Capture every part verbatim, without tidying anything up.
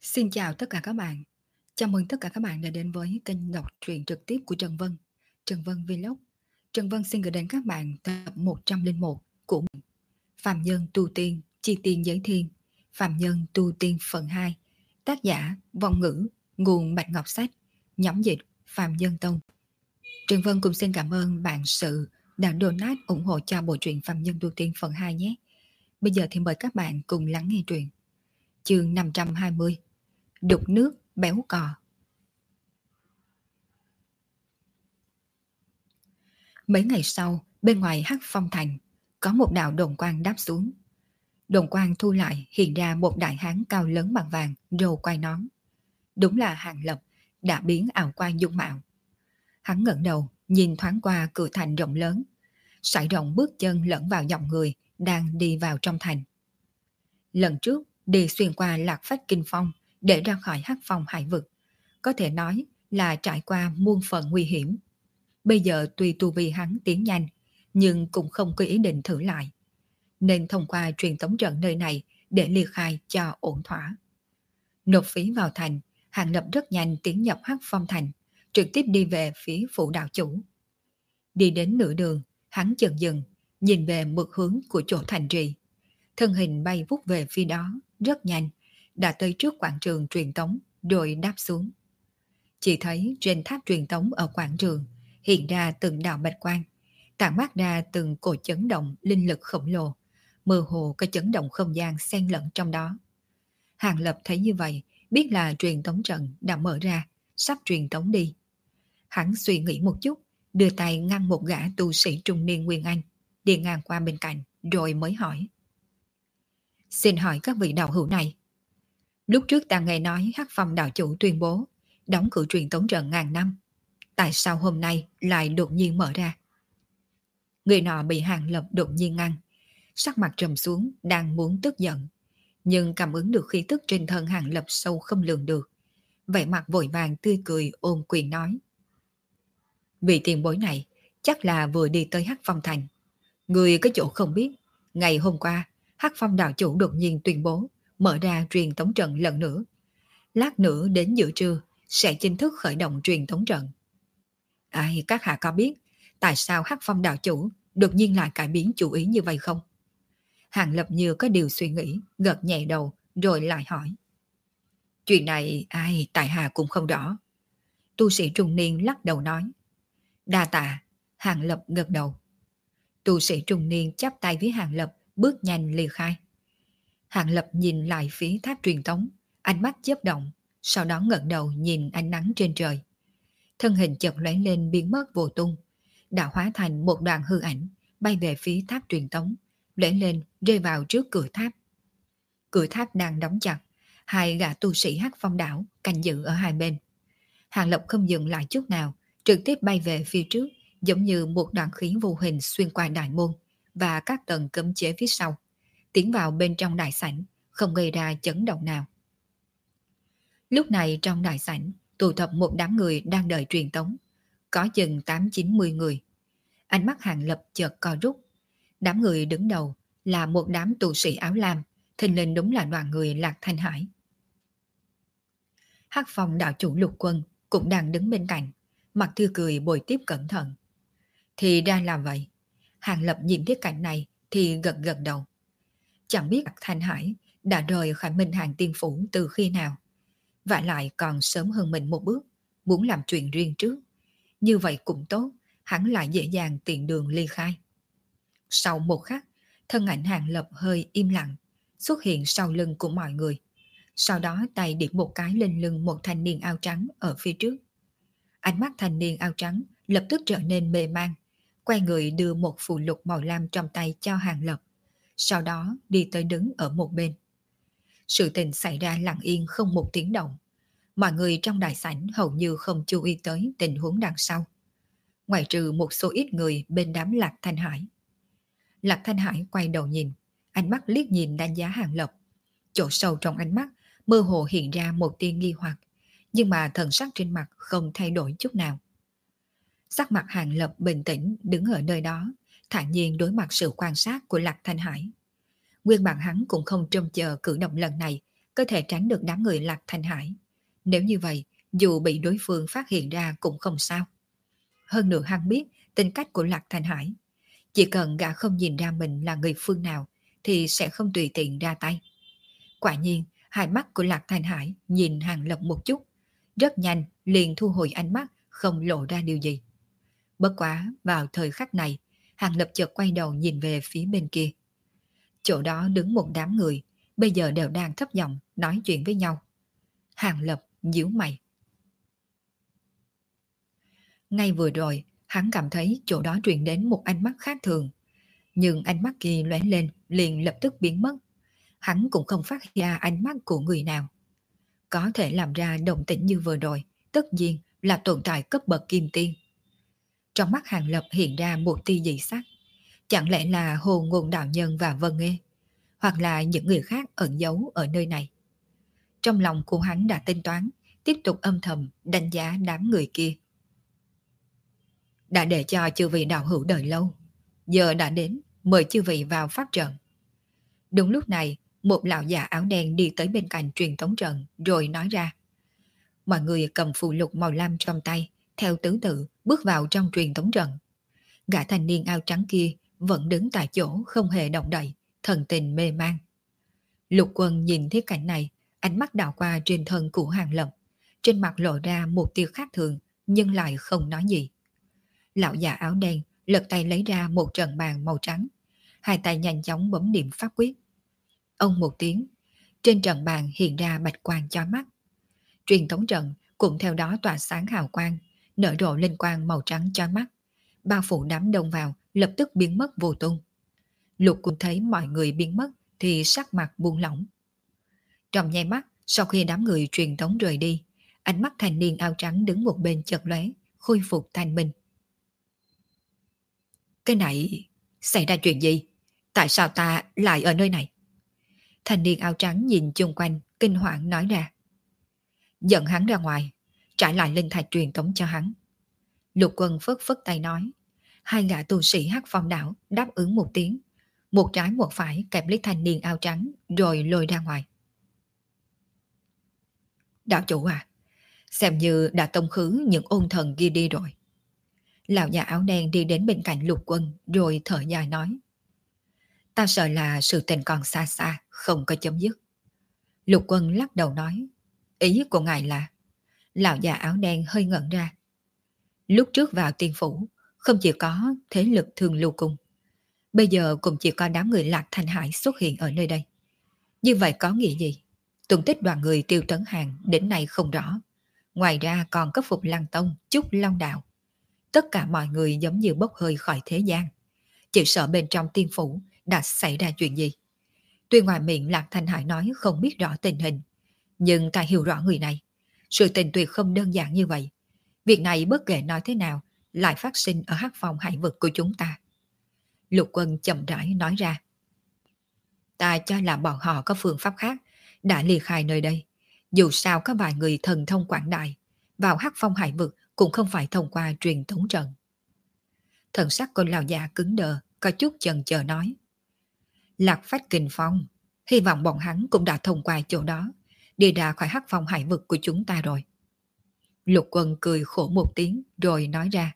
Xin chào tất cả các bạn. Chào mừng tất cả các bạn đã đến với kênh đọc truyện trực tiếp của Trần Vân, Trần Vân Vlog. Trần Vân xin gửi đến các bạn tập một trăm lẻ một của Phạm Nhân Tu Tiên, Chi Tiên Giới Thiên, Phạm Nhân Tu Tiên phần hai, tác giả Vong Ngữ, nguồn Bạch Ngọc Sách, nhóm dịch Phạm Nhân Tông. Trần Vân cũng xin cảm ơn bạn sự đã donate ủng hộ cho bộ truyện Phạm Nhân Tu Tiên phần hai nhé. Bây giờ thì mời các bạn cùng lắng nghe truyện. Chương năm trăm hai mươi, Đục nước béo cò. Mấy ngày sau, bên ngoài Hắc Phong Thành, có một đạo đồn quang đáp xuống. Đồn quang thu lại hiện ra một đại hán cao lớn bằng vàng, râu quai nón. Đúng là Hàng Lập, đã biến ảo quan dung mạo. Hắn ngẩng đầu, nhìn thoáng qua cửa thành rộng lớn, sải rộng bước chân lẫn vào dòng người đang đi vào trong thành. Lần trước, đi xuyên qua Lạc Phách Kinh Phong để ra khỏi Hắc Phong hải vực, có thể nói là trải qua muôn phần nguy hiểm. Bây giờ tuy tu vi hắn tiến nhanh, nhưng cũng không có ý định thử lại, nên thông qua truyền tống trận nơi này để ly khai cho ổn thỏa. Nộp phí vào thành, Hàng Lập rất nhanh tiến nhập Hắc Phong Thành, trực tiếp đi về phía phủ đạo chủ. Đi đến nửa đường, hắn chợt dừng, nhìn về mực hướng của chỗ thành trì. Thân hình bay vút về phía đó, rất nhanh, đã tới trước quảng trường truyền tống, rồi đáp xuống. Chỉ thấy trên tháp truyền tống ở quảng trường hiện ra từng đạo bạch quang, tản mát ra từng cột chấn động linh lực khổng lồ, mơ hồ có chấn động không gian xen lẫn trong đó. Hàng Lập thấy như vậy, biết là truyền tống trận đã mở ra, sắp truyền tống đi. Hắn suy nghĩ một chút, đưa tay ngăn một gã tu sĩ trung niên Nguyên Anh, đi ngang qua bên cạnh, rồi mới hỏi. Xin hỏi các vị đạo hữu này, lúc trước ta nghe nói Hắc Phong đạo chủ tuyên bố đóng cửa truyền tống trận ngàn năm, tại sao hôm nay lại đột nhiên mở ra? Người nọ bị Hàng Lập đột nhiên ngăn, sắc mặt trầm xuống, đang muốn tức giận, nhưng cảm ứng được khí tức trên thân Hàng Lập sâu không lường được, vẻ mặt vội vàng tươi cười ôm quyền nói. Vị tiền bối này chắc là vừa đi tới Hắc Phong Thành. Người có chỗ không biết, ngày hôm qua Hắc Phong đạo chủ đột nhiên tuyên bố mở ra truyền tống trận lần nữa. Lát nữa đến giữa trưa sẽ chính thức khởi động truyền tống trận. Ai, các hạ có biết tại sao Hắc Phong đạo chủ đột nhiên lại cải biến chủ ý như vậy không? Hàng Lập như có điều suy nghĩ, gật nhẹ đầu rồi lại hỏi. Chuyện này ai tại hạ cũng không rõ. Tu sĩ trung niên lắc đầu nói. Đa tạ. Hàng Lập gật đầu. Tu sĩ trung niên chắp tay với Hàng Lập, bước nhanh ly khai. Hàng Lập nhìn lại phía tháp truyền tống, ánh mắt chớp động, sau đó ngẩng đầu nhìn ánh nắng trên trời. Thân hình chợt lóe lên biến mất vô tung, đã hóa thành một đoàn hư ảnh, bay về phía tháp truyền tống, lóe lên rơi vào trước cửa tháp. Cửa tháp đang đóng chặt, hai gã tu sĩ Hắc Phong đảo canh giữ ở hai bên. Hàng Lập không dừng lại chút nào, trực tiếp bay về phía trước, giống như một đoàn khí vô hình xuyên qua đại môn và các tầng cấm chế phía sau, tiến vào bên trong đại sảnh, không gây ra chấn động nào. Lúc này trong đại sảnh tụ tập một đám người đang đợi truyền tống, có chừng tám chín mươi người. Ánh mắt Hàng Lập chợt co rút. Đám người đứng đầu là một đám tu sĩ áo lam, thình lình đúng là đoàn người Lạc Thanh Hải. Hắc Phong đạo chủ Lục Quân cũng đang đứng bên cạnh, mặt tươi cười bồi tiếp cẩn thận. Thì ra là vậy. Hàng Lập nhìn thấy cảnh này thì gật gật đầu. Chẳng biết Lạc Thanh Hải đã rời khỏi Minh Hàng Tiên Phủ từ khi nào, vả lại còn sớm hơn mình một bước, muốn làm chuyện riêng trước. Như vậy cũng tốt, hắn lại dễ dàng tiện đường ly khai. Sau một khắc, thân ảnh Hàng Lập hơi im lặng, xuất hiện sau lưng của mọi người. Sau đó tay điểm một cái lên lưng một thanh niên áo trắng ở phía trước. Ánh mắt thanh niên áo trắng lập tức trở nên mê man, quay người đưa một phù lục màu lam trong tay cho Hàng Lập, sau đó đi tới đứng ở một bên. Sự tình xảy ra lặng yên không một tiếng động. Mọi người trong đại sảnh hầu như không chú ý tới tình huống đằng sau, ngoại trừ một số ít người bên đám Lạc Thanh Hải. Lạc Thanh Hải quay đầu nhìn, ánh mắt liếc nhìn đánh giá Hàng Lập. Chỗ sâu trong ánh mắt mơ hồ hiện ra một tia nghi hoặc, nhưng mà thần sắc trên mặt không thay đổi chút nào. Sắc mặt Hàng Lập bình tĩnh đứng ở nơi đó, thản nhiên đối mặt sự quan sát của Lạc Thanh Hải. Nguyên bản hắn cũng không trông chờ cử động lần này có thể tránh được đám người Lạc Thanh Hải. Nếu như vậy, dù bị đối phương phát hiện ra cũng không sao. Hơn nữa hắn biết tính cách của Lạc Thanh Hải. Chỉ cần gã không nhìn ra mình là người phương nào thì sẽ không tùy tiện ra tay. Quả nhiên, hai mắt của Lạc Thanh Hải nhìn Hàng Lập một chút, rất nhanh liền thu hồi ánh mắt, không lộ ra điều gì. Bất quá, vào thời khắc này, Hàng Lập chợt quay đầu nhìn về phía bên kia. Chỗ đó đứng một đám người, bây giờ đều đang thấp giọng nói chuyện với nhau. Hàng Lập nhíu mày. Ngay vừa rồi, hắn cảm thấy chỗ đó truyền đến một ánh mắt khác thường. Nhưng ánh mắt kia lóe lên, liền lập tức biến mất. Hắn cũng không phát ra ánh mắt của người nào. Có thể làm ra động tĩnh như vừa rồi, tất nhiên là tồn tại cấp bậc kim tiên. Trong mắt Hàng Lập hiện ra một tia dị sắc. Chẳng lẽ là Hồ Ngôn Đạo Nhân và Vân Nghê, hoặc là những người khác ẩn giấu ở nơi này. Trong lòng của hắn đã tính toán, tiếp tục âm thầm đánh giá đám người kia. Đã để cho chư vị đạo hữu đợi lâu, giờ đã đến, mời chư vị vào pháp trận. Đúng lúc này, một lão già áo đen đi tới bên cạnh truyền tống trận rồi nói ra. Mọi người cầm phù lục màu lam trong tay, theo tứ tự bước vào trong truyền tống trận. Gã thanh niên áo trắng kia vẫn đứng tại chỗ không hề động đậy, thần tình mê man. Lục Quân nhìn thấy cảnh này, ánh mắt đảo qua trên thân của Hàng Lập, trên mặt lộ ra một tia khác thường, nhưng lại không nói gì. Lão già áo đen lật tay lấy ra một trận bàn màu trắng, hai tay nhanh chóng bấm niệm pháp quyết. Ông một tiếng, trên trận bàn hiện ra bạch quang chói mắt. Truyền tống trận cũng theo đó tỏa sáng hào quang, nở rộ lên quang màu trắng chói mắt, bao phủ đám đông vào, lập tức biến mất vô tung. Lục Quân thấy mọi người biến mất thì sắc mặt buông lỏng. Trong nháy mắt, sau khi đám người truyền tống rời đi, ánh mắt thanh niên áo trắng đứng một bên chợt lóe, khôi phục thanh minh. Cái này, xảy ra chuyện gì? Tại sao ta lại ở nơi này? Thanh niên áo trắng nhìn chung quanh, kinh hoàng nói ra. Dẫn hắn ra ngoài, trả lại linh thạch truyền tống cho hắn. Lục Quân phất phất tay nói. Hai gã tu sĩ Hắc Phong đảo đáp ứng một tiếng, một trái một phải kẹp lấy thanh niên áo trắng rồi lôi ra ngoài. Đạo chủ à, xem như đã tông khứ những ôn thần kia đi rồi. Lão già áo đen đi đến bên cạnh Lục Quân rồi thở dài nói. Ta sợ là sự tình còn xa xa, không có chấm dứt. Lục Quân lắc đầu nói. Ý của ngài là... Lão già áo đen hơi ngẩn ra. Lúc trước vào tiên phủ, không chỉ có thế lực Thương Lưu Cung, bây giờ cũng chỉ có đám người Lạc Thanh Hải xuất hiện ở nơi đây. Như vậy có nghĩa gì? Tung tích đoàn người Tiêu Tấn Hàng đến nay không rõ. Ngoài ra còn có Phục Lăng Tông, Trúc Long Đạo. Tất cả mọi người giống như bốc hơi khỏi thế gian. Chỉ sợ bên trong tiên phủ đã xảy ra chuyện gì. Tuy ngoài miệng Lạc Thanh Hải nói không biết rõ tình hình, nhưng ta hiểu rõ người này. Sự tình tuyệt không đơn giản như vậy. Việc này bất kể nói thế nào lại phát sinh ở Hắc Phong hải vực của chúng ta. Lục Quân chậm rãi nói ra. Ta cho là bọn họ có phương pháp khác đã ly khai nơi đây. Dù sao có vài người thần thông quảng đại, vào Hắc Phong hải vực cũng không phải thông qua truyền tống trận. Thần sắc của lão già cứng đờ, có chút chần chờ nói. Lạc Phách Kình Phong, hy vọng bọn hắn cũng đã thông qua chỗ đó, đi ra khỏi Hắc Phong hải vực của chúng ta rồi. Lục Quân cười khổ một tiếng rồi nói ra.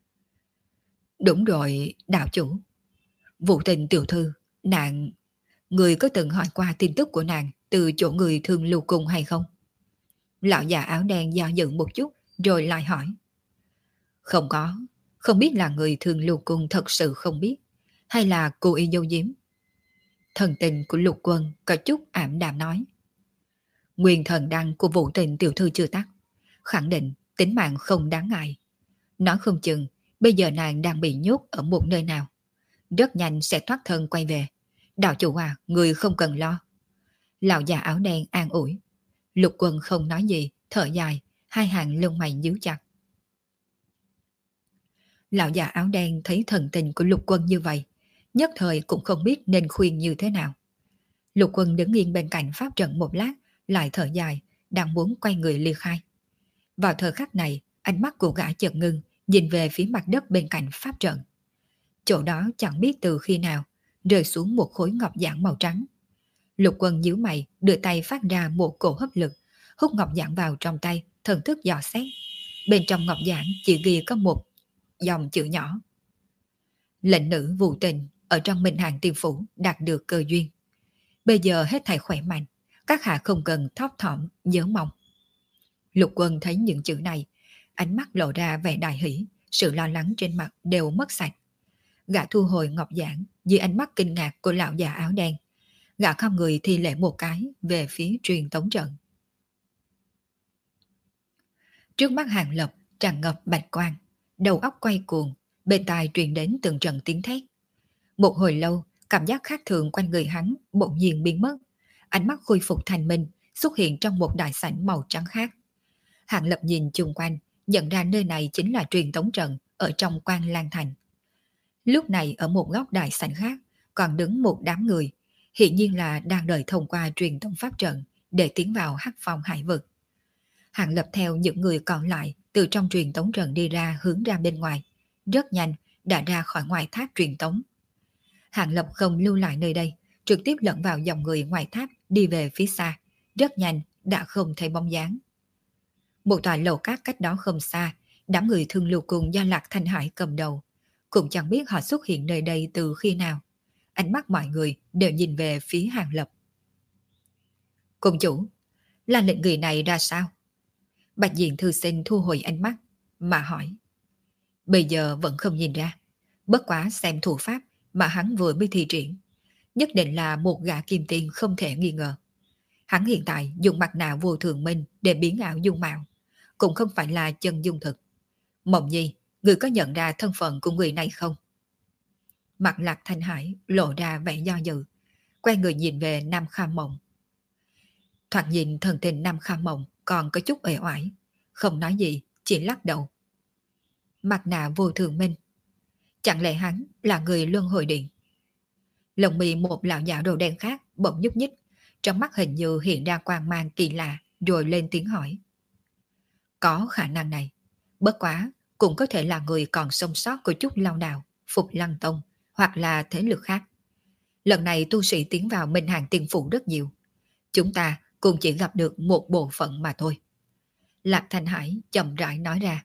Đúng rồi, đạo chủ. Vụ tình tiểu thư, nàng... Người có từng hỏi qua tin tức của nàng từ chỗ người Thương Lưu Cung hay không? Lão già áo đen do dự một chút rồi lại hỏi. Không có, không biết là người Thương Lưu Cung thật sự không biết, hay là cô y dâu diếm. Thần tình của Lục Quân có chút ảm đạm nói. Nguyên thần đăng của vụ tình tiểu thư chưa tắt, khẳng định tính mạng không đáng ngại. Nói không chừng bây giờ nàng đang bị nhốt ở một nơi nào, rất nhanh sẽ thoát thân quay về. Đạo chủ à, người không cần lo. Lão già áo đen an ủi. Lục Quân không nói gì, thở dài, hai hàng lông mày nhíu chặt. Lão già áo đen thấy thần tình của Lục Quân như vậy, nhất thời cũng không biết nên khuyên như thế nào. Lục Quân đứng yên bên cạnh pháp trận một lát, lại thở dài, đang muốn quay người ly khai. Vào thời khắc này, ánh mắt của gã chợt ngưng, nhìn về phía mặt đất bên cạnh pháp trận. Chỗ đó chẳng biết từ khi nào rơi xuống một khối ngọc giản màu trắng. Lục Quân nhíu mày, đưa tay phát ra một cổ hấp lực, hút ngọc giản vào trong tay, thần thức dò xét. Bên trong ngọc giản chỉ ghi có một dòng chữ nhỏ. Lệnh nữ vụ tình ở trong Minh Hàng Tiên Phủ đạt được cơ duyên. Bây giờ hết thảy khỏe mạnh, các hạ không cần thóp thỏm nhớ mong. Lục Quân thấy những chữ này, ánh mắt lộ ra vẻ đại hỷ, sự lo lắng trên mặt đều mất sạch. Gã thu hồi ngọc giản dưới ánh mắt kinh ngạc của lão già áo đen. Gã không người thi lễ một cái về phía truyền tống trận. Trước mắt Hàng Lập tràn ngập bạch quang, đầu óc quay cuồng, bên tai truyền đến từng trận tiếng thét. Một hồi lâu, cảm giác khác thường quanh người hắn bỗng nhiên biến mất, ánh mắt khôi phục thanh minh, xuất hiện trong một đại sảnh màu trắng khác. Hàng Lập nhìn chung quanh, nhận ra nơi này chính là truyền tống trận ở trong Quan Lan Thành. Lúc này ở một góc đại sảnh khác còn đứng một đám người, hiện nhiên là đang đợi thông qua truyền tống pháp trận để tiến vào Hắc Phong hải vực. Hàng Lập theo những người còn lại từ trong truyền tống trận đi ra hướng ra bên ngoài, rất nhanh đã ra khỏi ngoài tháp truyền tống. Hàng Lập không lưu lại nơi đây, trực tiếp lẫn vào dòng người ngoài tháp đi về phía xa, rất nhanh đã không thấy bóng dáng. Một tòa lầu cát cách đó không xa, đám người Thương Lưu Cung do Lạc Thanh Hải cầm đầu, cũng chẳng biết họ xuất hiện nơi đây từ khi nào. Ánh mắt mọi người đều nhìn về phía Hàng Lập. Cung chủ, là lệnh người này ra sao? Bạch Diện thư sinh thu hồi ánh mắt mà hỏi. Bây giờ vẫn không nhìn ra, bất quá xem thủ pháp mà hắn vừa mới thi triển, nhất định là một gã kim tiên không thể nghi ngờ. Hắn hiện tại dùng mặt nạ vô thường minh để biến ảo dung mạo, cũng không phải là chân dung thực. Mộng Nhi, người có nhận ra thân phận của người này không? Mặt Lạc Thanh Hải lộ ra vẻ do dự, quay người nhìn về Nam Kha Mộng. Thoạt nhìn thần tình Nam Kha Mộng còn có chút uể oải, không nói gì, chỉ lắc đầu. Mặt nạ vô thường minh, chẳng lẽ hắn là người luân hồi điện? Lồng mì một lão giả đồ đen khác bỗng nhúc nhích, trong mắt hình như hiện ra quang mang kỳ lạ, rồi lên tiếng hỏi. Có khả năng này, bất quá cũng có thể là người còn sống sót của chút lao đào, Phục Lăng Tông hoặc là thế lực khác. Lần này tu sĩ tiến vào Minh Hàng Tiên Phủ rất nhiều, chúng ta cũng chỉ gặp được một bộ phận mà thôi. Lạc Thanh Hải chậm rãi nói ra.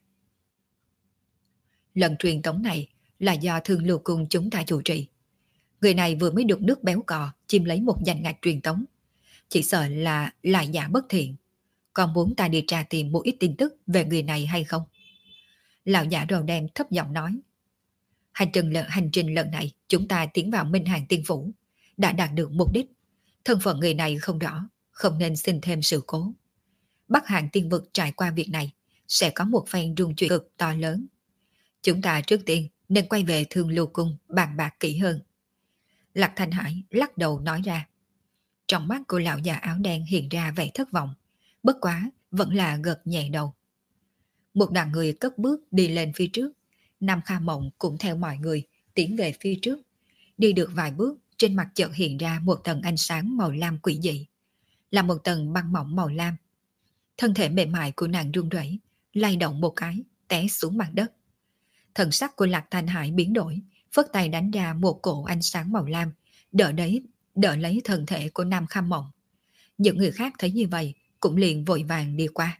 Lần truyền tống này là do Thương Lưu Cung chúng ta chủ trì. Người này vừa mới được nước béo cò chiếm lấy một danh ngạch truyền tống, chỉ sợ là lại giả bất thiện. Còn muốn ta đi tra tìm một ít tin tức về người này hay không? Lão giả đầu đen thấp giọng nói. Hành trình lần, hành trình lần này chúng ta tiến vào Minh Hàng Tiên Phủ đã đạt được mục đích. Thân phận người này không rõ, không nên xin thêm sự cố. Bắc Hàng Tiên Vực trải qua việc này sẽ có một phen rung chuyển cực to lớn. Chúng ta trước tiên nên quay về Thương Lưu Cung bàn bạc kỹ hơn. Lạc Thanh Hải lắc đầu nói ra. Trong mắt của lão già áo đen hiện ra vẻ thất vọng, bất quá vẫn là gật nhẹ đầu. Một đoàn người cất bước đi lên phía trước, Nam Kha Mộng cũng theo mọi người tiến về phía trước. Đi được vài bước, trên mặt chợt hiện ra một tầng ánh sáng màu lam quỷ dị, là một tầng băng mỏng màu lam. Thân thể mềm mại của nàng run rẩy, lay động một cái, té xuống mặt đất. Thần sắc của Lạc Thanh Hải biến đổi, phất tay đánh ra một cổ ánh sáng màu lam, đỡ đấy, đỡ lấy thân thể của Nam Kha Mộng. Những người khác thấy như vậy cũng liền vội vàng đi qua.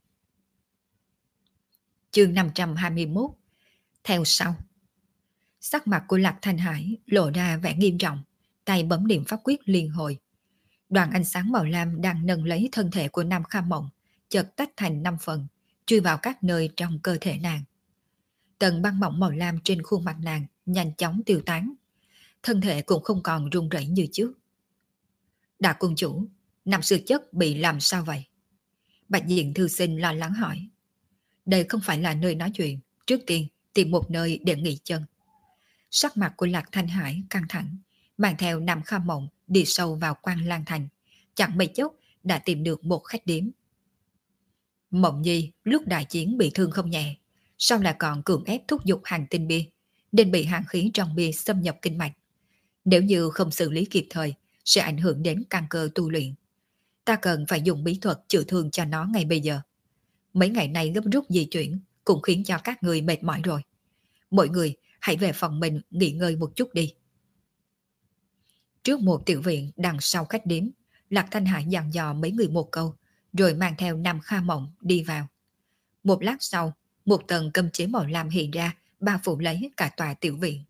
Chương năm trăm hai mươi mốt. Theo sau. Sắc mặt của Lạc Thanh Hải lộ ra vẻ nghiêm trọng, tay bấm điểm pháp quyết liên hồi. Đoàn ánh sáng màu lam đang nâng lấy thân thể của Nam Kha Mộng, chợt tách thành năm phần, chui vào các nơi trong cơ thể nàng. Tầng băng mỏng màu lam trên khuôn mặt nàng nhanh chóng tiêu tán, thân thể cũng không còn run rẩy như trước. Đại cung chủ, Nam Sư Chất bị làm sao vậy? Bạch Diện thư sinh lo lắng hỏi. Đây không phải là nơi nói chuyện, trước tiên tìm một nơi để nghỉ chân. Sắc mặt của Lạc Thanh Hải căng thẳng, mang theo Nam Kha Mộng đi sâu vào Quan Lan Thành, chẳng mấy chốc đã tìm được một khách điếm. Mộng Nhi lúc đại chiến bị thương không nhẹ, sau lại còn cưỡng ép thúc giục hành tinh bia, nên bị hàn khí trong bia xâm nhập kinh mạch. Nếu như không xử lý kịp thời, sẽ ảnh hưởng đến căn cơ tu luyện. Ta cần phải dùng bí thuật chữa thương cho nó ngay bây giờ. Mấy ngày nay gấp rút di chuyển cũng khiến cho các người mệt mỏi rồi. Mọi người hãy về phòng mình nghỉ ngơi một chút đi. Trước một tiểu viện đằng sau khách điếm, Lạc Thanh Hải dặn dò mấy người một câu, rồi mang theo Nam Kha Mộng đi vào. Một lát sau, một tầng cơm chế màu lam hiện ra, bao phủ lấy cả tòa tiểu viện.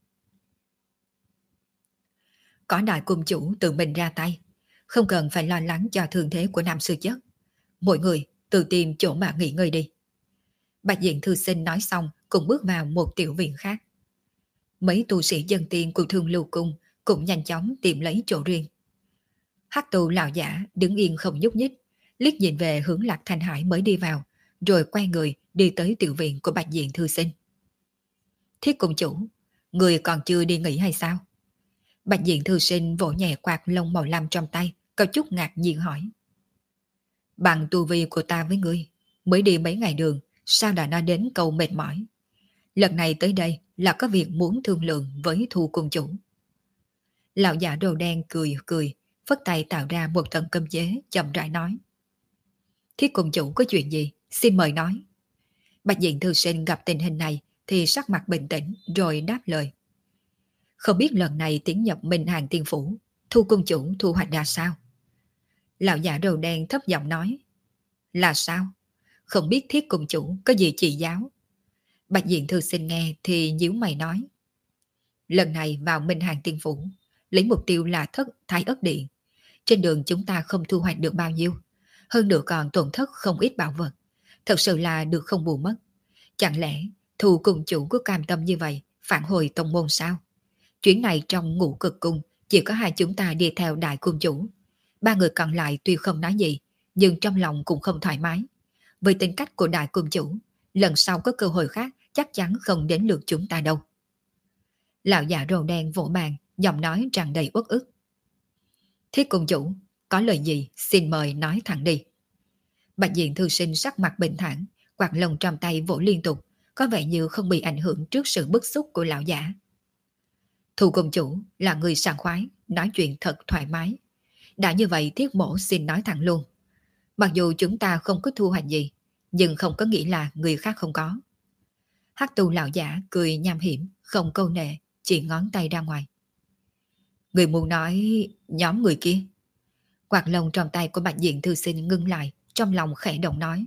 Có đại cung chủ tự mình ra tay, không cần phải lo lắng cho thương thế của Nam Sư Chất. Mỗi người tự tìm chỗ mà nghỉ ngơi đi. Bạch Diện thư sinh nói xong cũng bước vào một tiểu viện khác. Mấy tu sĩ dân tiên của Thương Lưu Cung cũng nhanh chóng tìm lấy chỗ riêng. Hắc tu lão giả đứng yên không nhúc nhích, liếc nhìn về hướng Lạc Thanh Hải mới đi vào, rồi quay người đi tới tiểu viện của Bạch Diện thư sinh. Thiết cung chủ, người còn chưa đi nghỉ hay sao? Bạch Diện thư sinh vỗ nhẹ quạt lông màu lam trong tay, có chút ngạc nhiên hỏi. Bằng tu vi của ta với ngươi, mới đi mấy ngày đường, sao đã nói đến câu mệt mỏi? Lần này tới đây là có việc muốn thương lượng với Thu cung chủ. Lão giả đồ đen cười cười, phất tay tạo ra một tầng cơm chế, chậm rãi nói. Thiết cung chủ có chuyện gì, xin mời nói. Bạch Diện thư sinh gặp tình hình này thì sắc mặt bình tĩnh rồi đáp lời. Không biết lần này tiến nhập Minh Hàng Tiên Phủ, Thu cung chủ thu hoạch ra sao? Lão giả đầu đen thấp giọng nói. Là sao? Không biết Thiết cung chủ có gì chỉ giáo? Bạch Diện thư sinh nghe thì nhíu mày nói. Lần này vào Minh Hàng Tiên Phủ, lấy mục tiêu là thất Thái Ất Điện. Trên đường chúng ta không thu hoạch được bao nhiêu, hơn nữa còn tổn thất không ít bảo vật. Thật sự là được không bù mất. Chẳng lẽ Thu cung chủ có cam tâm như vậy phản hồi tông môn sao? Chuyến này trong Ngũ Cực Cung chỉ có hai chúng ta đi theo đại cung chủ. Ba người còn lại tuy không nói gì, nhưng trong lòng cũng không thoải mái. Với tính cách của đại cung chủ, lần sau có cơ hội khác chắc chắn không đến lượt chúng ta đâu. Lão già râu đen vỗ bàn, giọng nói tràn đầy uất ức. Thiết cung chủ, có lời gì xin mời nói thẳng đi. Bạch Diện thư sinh sắc mặt bình thản, quạt lông trong tay vỗ liên tục, có vẻ như không bị ảnh hưởng trước sự bức xúc của lão giả. Thu cung chủ là người sảng khoái, nói chuyện thật thoải mái. Đã như vậy Thiết mổ xin nói thẳng luôn. Mặc dù chúng ta không có thu hoạch gì, nhưng không có nghĩa là người khác không có. Hắc tu lão giả cười nham hiểm, không câu nệ, chỉ ngón tay ra ngoài. Người muốn nói nhóm người kia. Quạt lông trong tay của Bạch Diện thư sinh ngưng lại, trong lòng khẽ động nói.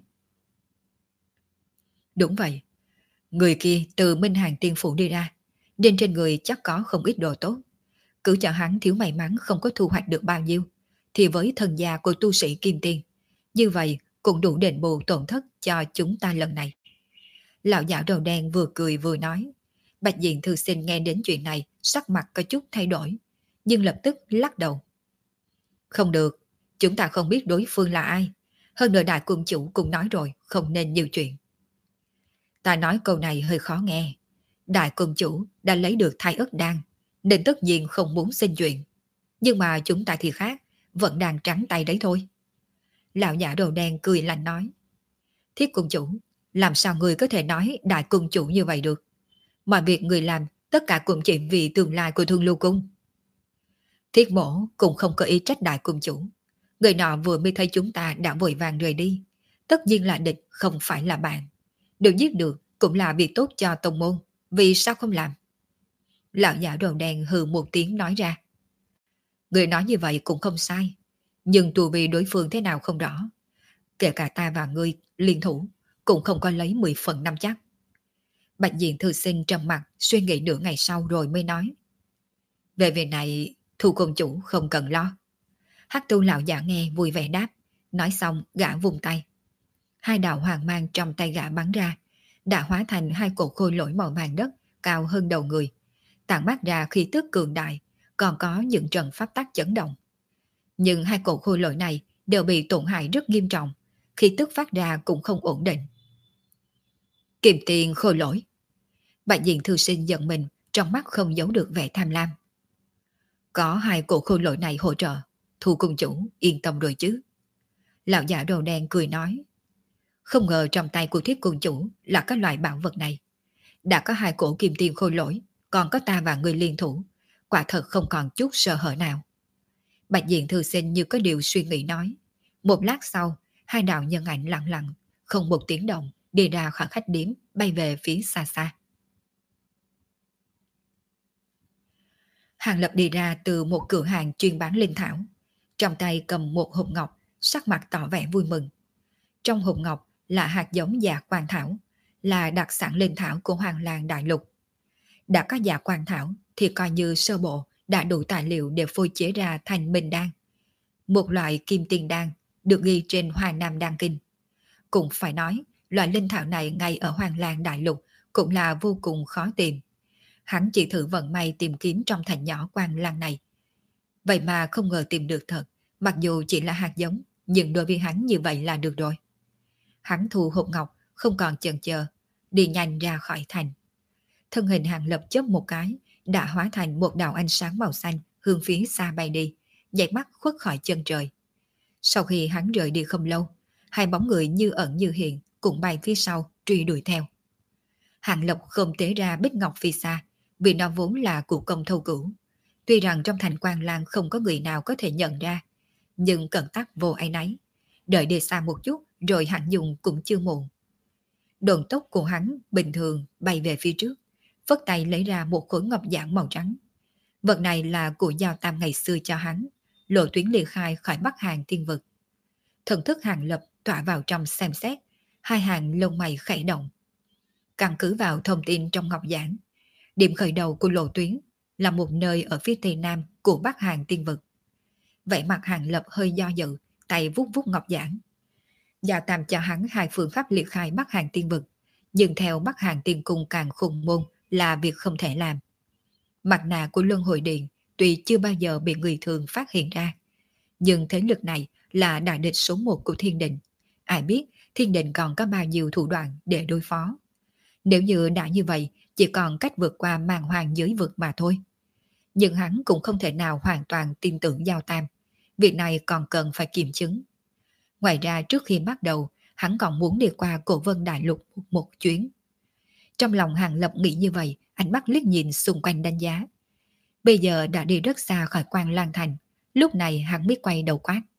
Đúng vậy, người kia từ Minh Hàng Tiên Phủ đi ra, nên trên người chắc có không ít đồ tốt. Cứ cho hắn thiếu may mắn không có thu hoạch được bao nhiêu, thì với thần gia của tu sĩ Kim Tiên, như vậy cũng đủ đền bù tổn thất cho chúng ta lần này. Lão giả đầu đen vừa cười vừa nói. Bạch Diện thư sinh nghe đến chuyện này, sắc mặt có chút thay đổi, nhưng lập tức lắc đầu. Không được, chúng ta không biết đối phương là ai. Hơn nữa đại cung chủ cũng nói rồi, không nên nhiều chuyện. Ta nói câu này hơi khó nghe. Đại cung chủ đã lấy được thai ất đan, nên tất nhiên không muốn xin chuyện. Nhưng mà chúng ta thì khác, vẫn đang trắng tay đấy thôi. Lão giả đồ đen cười lạnh nói. Thiết cung chủ, làm sao người có thể nói đại cung chủ như vậy được? Mọi việc người làm, tất cả cũng chỉ vì tương lai của Thương Lưu Cung. Thiết mổ cũng không có ý trách đại cung chủ. Người nọ vừa mới thấy chúng ta đã vội vàng rời đi. Tất nhiên là địch, không phải là bạn. Được giết được cũng là việc tốt cho tông môn. Vì sao không làm? Lão giả đồ đen hừ một tiếng nói ra. Người nói như vậy cũng không sai. Nhưng tù vì đối phương thế nào không rõ. Kể cả ta và ngươi liên thủ cũng không có lấy mười phần năm chắc. Bạch Diện thư sinh trầm mặt suy nghĩ nửa ngày sau rồi mới nói. Về việc này Thu cung chủ không cần lo. Hắc tu lão giả nghe vui vẻ đáp. Nói xong gã vùng tay. Hai đạo hoàng mang trong tay gã bắn ra, đã hóa thành hai cột khôi lỗi màu vàng đất cao hơn đầu người, tản mát ra khí tức cường đại, còn có những trận pháp tắc chấn động. Nhưng hai cột khôi lỗi này đều bị tổn hại rất nghiêm trọng, khí tức phát ra cũng không ổn định. Kiềm tiền khôi lỗi. Bạch Diện thư sinh giận mình, trong mắt không giấu được vẻ tham lam. Có hai cột khôi lỗi này hỗ trợ, Thu cung chủ yên tâm rồi chứ. Lão giả đồ đen cười nói. Không ngờ trong tay của Thiết cung chủ là các loại bảo vật này. Đã có hai cổ kim tiền khôi lỗi, còn có ta và người liên thủ, quả thật không còn chút sơ hở nào. Bạch Diện thư sinh như có điều suy nghĩ nói. Một lát sau, hai đạo nhân ảnh lặng lặng, không một tiếng động, đi ra khỏi khách điếm, bay về phía xa xa. Hàng Lập đi ra từ một cửa hàng chuyên bán linh thảo, trong tay cầm một hộp ngọc, sắc mặt tỏ vẻ vui mừng. Trong hộp ngọc là hạt giống dạ quang thảo, là đặc sản linh thảo của Hoàng Làng Đại Lục. Đã có dạ quang thảo thì coi như sơ bộ đã đủ tài liệu để phôi chế ra thành minh đan, một loại kim tiền đan được ghi trên Hoàng Nam Đan Kinh. Cũng phải nói, loại linh thảo này ngay ở Hoàng Làng Đại Lục cũng là vô cùng khó tìm. Hắn chỉ thử vận may tìm kiếm trong thành nhỏ Quang Làng này. Vậy mà không ngờ tìm được thật, mặc dù chỉ là hạt giống, nhưng đối với hắn như vậy là được rồi. Hắn thu hộp ngọc, không còn chần chờ, đi nhanh ra khỏi thành. Thân hình Hàng Lập chớp một cái, đã hóa thành một đạo ánh sáng màu xanh hướng phía xa bay đi, dãy mắt khuất khỏi chân trời. Sau khi hắn rời đi không lâu, hai bóng người như ẩn như hiện cũng bay phía sau truy đuổi theo. Hàng Lập không tế ra bích ngọc phía xa, vì nó vốn là cụ công thâu cửu. Tuy rằng trong thành Quan Lang không có người nào có thể nhận ra, nhưng cẩn tắc vô ai nấy. Đợi đi xa một chút rồi hắn dùng cũng chưa muộn. Độn tốc của hắn bình thường bay về phía trước, phất tay lấy ra một khối ngọc giản màu trắng. Vật này là của Giao Tam ngày xưa cho hắn, lộ tuyến ly khai khỏi Bắc Hàng tiên vực. Thần thức Hàng Lập tỏa vào trong xem xét, hai hàng lông mày khẽ động. Căn cứ vào thông tin trong ngọc giản, điểm khởi đầu của lộ tuyến là một nơi ở phía tây nam của Bắc Hàng tiên vực. Vậy mặt Hàng Lập hơi do dự, tay vuốt vuốt ngọc giản. Giao Tam cho hắn hai phương pháp liệt khai Bắc Hàng tiên vực, nhưng theo Bắc Hàng tiên cung càng khùng môn là việc không thể làm. Mặt nạ của Luân Hồi Điện tuy chưa bao giờ bị người thường phát hiện ra, nhưng thế lực này là đại địch số một của Thiên Định. Ai biết Thiên Định còn có bao nhiêu thủ đoạn để đối phó. Nếu như đã như vậy, chỉ còn cách vượt qua màn hoàng giới vực mà thôi. Nhưng hắn cũng không thể nào hoàn toàn tin tưởng Giao Tam. Việc này còn cần phải kiểm chứng. Ngoài ra trước khi bắt đầu, hắn còn muốn đi qua Cổ Vân Đại Lục một chuyến. Trong lòng Hàng Lập nghĩ như vậy, ánh mắt liếc nhìn xung quanh đánh giá. Bây giờ đã đi rất xa khỏi Quan Lang Thành, lúc này hắn biết quay đầu quát.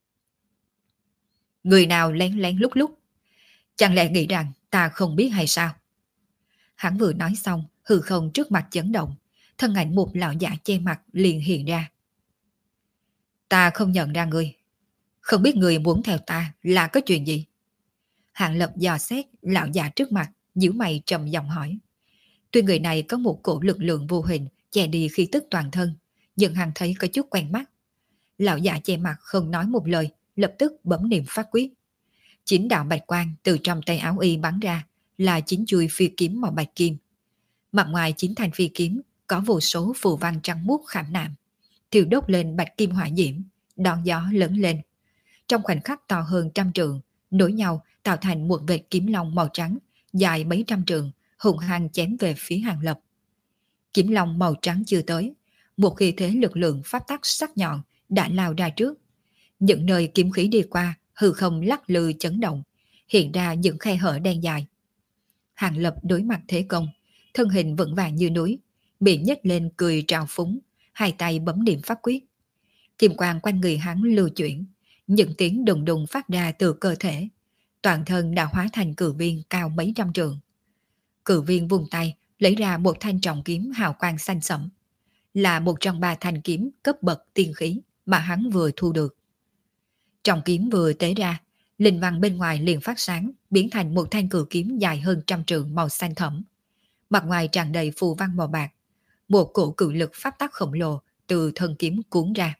Người nào lén lén lúc lúc? Chẳng lẽ nghĩ rằng ta không biết hay sao? Hắn vừa nói xong, hư không trước mặt chấn động, thân ảnh một lão giả che mặt liền hiện ra. Ta không nhận ra người. Không biết người muốn theo ta là có chuyện gì? Hàng Lập dò xét lão giả trước mặt, nhíu mày trầm giọng hỏi. Tuy người này có một cổ lực lượng vô hình che đi khí tức toàn thân, nhưng hắn thấy có chút quen mắt. Lão giả che mặt không nói một lời, lập tức bấm niệm phát quyết. Chín đạo bạch quang từ trong tay áo y bắn ra, là chín chuôi phi kiếm màu bạch kim. Mặt ngoài chín thanh phi kiếm có vô số phù văn trắng muốt khảm nạm, thiêu đốt lên bạch kim hỏa diễm, đón gió lớn lên. Trong khoảnh khắc to hơn trăm trượng, nối nhau tạo thành một vệt kiếm long màu trắng, dài mấy trăm trượng, hùng hăng chém về phía Hàng Lập. Kiếm long màu trắng chưa tới, một khí thế lực lượng pháp tắc sắc nhọn đã lao ra trước. Những nơi kiếm khí đi qua, hư không lắc lư chấn động, hiện ra những khe hở đen dài. Hàng Lập đối mặt thế công, thân hình vững vàng như núi, bị nhếch lên cười trào phúng, hai tay bấm niệm pháp quyết. Kim quang quanh người hắn lưu chuyển, những tiếng đùng đùng phát ra từ cơ thể, toàn thân đã hóa thành cử viên cao mấy trăm trượng. Cử viên vùng tay lấy ra một thanh trọng kiếm hào quang xanh sẫm, là một trong ba thanh kiếm cấp bậc tiên khí mà hắn vừa thu được. Trọng kiếm vừa tế ra, linh văn bên ngoài liền phát sáng, biến thành một thanh cử kiếm dài hơn trăm trượng màu xanh thẫm. Mặt ngoài tràn đầy phù văn màu bạc, một cổ cự lực pháp tắc khổng lồ từ thân kiếm cuốn ra.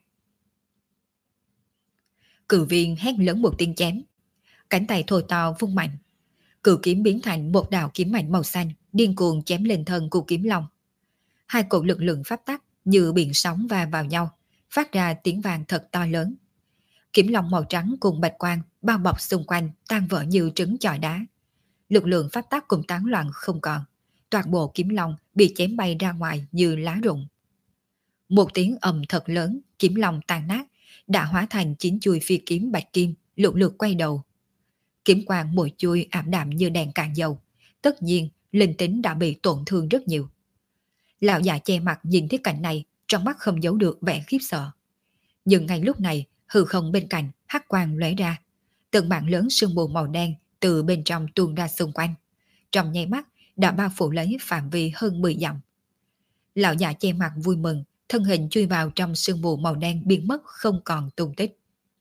Cử viên hét lớn một tiếng chém, cánh tay thô to vung mạnh, cự kiếm biến thành một đạo kiếm mạnh màu xanh, điên cuồng chém lên thân của kiếm long. Hai cổ lực lượng pháp tắc như biển sóng va vào nhau, phát ra tiếng vang thật to lớn. Kiếm long màu trắng cùng bạch quang bao bọc xung quanh tan vỡ như trứng chọi đá. Lực lượng pháp tắc cùng tán loạn không còn, toàn bộ kiếm long bị chém bay ra ngoài như lá rụng. Một tiếng ầm thật lớn, kiếm long tan nát, đã hóa thành chín chuôi phi kiếm bạch kim lục lượt quay đầu. Kiếm quang mỗi chuôi ảm đạm như đèn cạn dầu, tất nhiên linh tính đã bị tổn thương rất nhiều. Lão già che mặt nhìn thấy cảnh này, trong mắt không giấu được vẻ khiếp sợ. Nhưng ngay lúc này, hư không bên cạnh hắc quang lóe ra, từng mảng lớn sương mù màu đen từ bên trong tuôn ra xung quanh, trong nháy mắt đã bao phủ lấy phạm vi hơn mười dặm. Lão già che mặt vui mừng, thân hình chui vào trong sương mù màu đen biến mất không còn tung tích.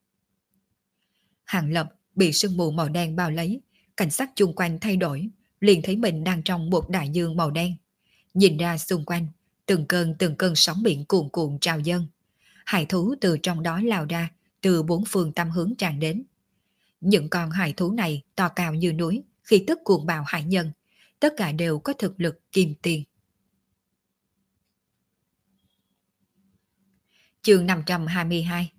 Hàng Lập bị sương mù màu đen bao lấy, cảnh sắc chung quanh thay đổi, liền thấy mình đang trong một đại dương màu đen. Nhìn ra xung quanh, từng cơn từng cơn sóng biển cuồn cuộn trào dâng. Hải thú từ trong đó lao ra, từ bốn phương tám hướng tràn đến. Những con hải thú này to cao như núi, khi tức cuồng bạo hải nhân, tất cả đều có thực lực kim tiền. Chương năm trăm hai mươi hai.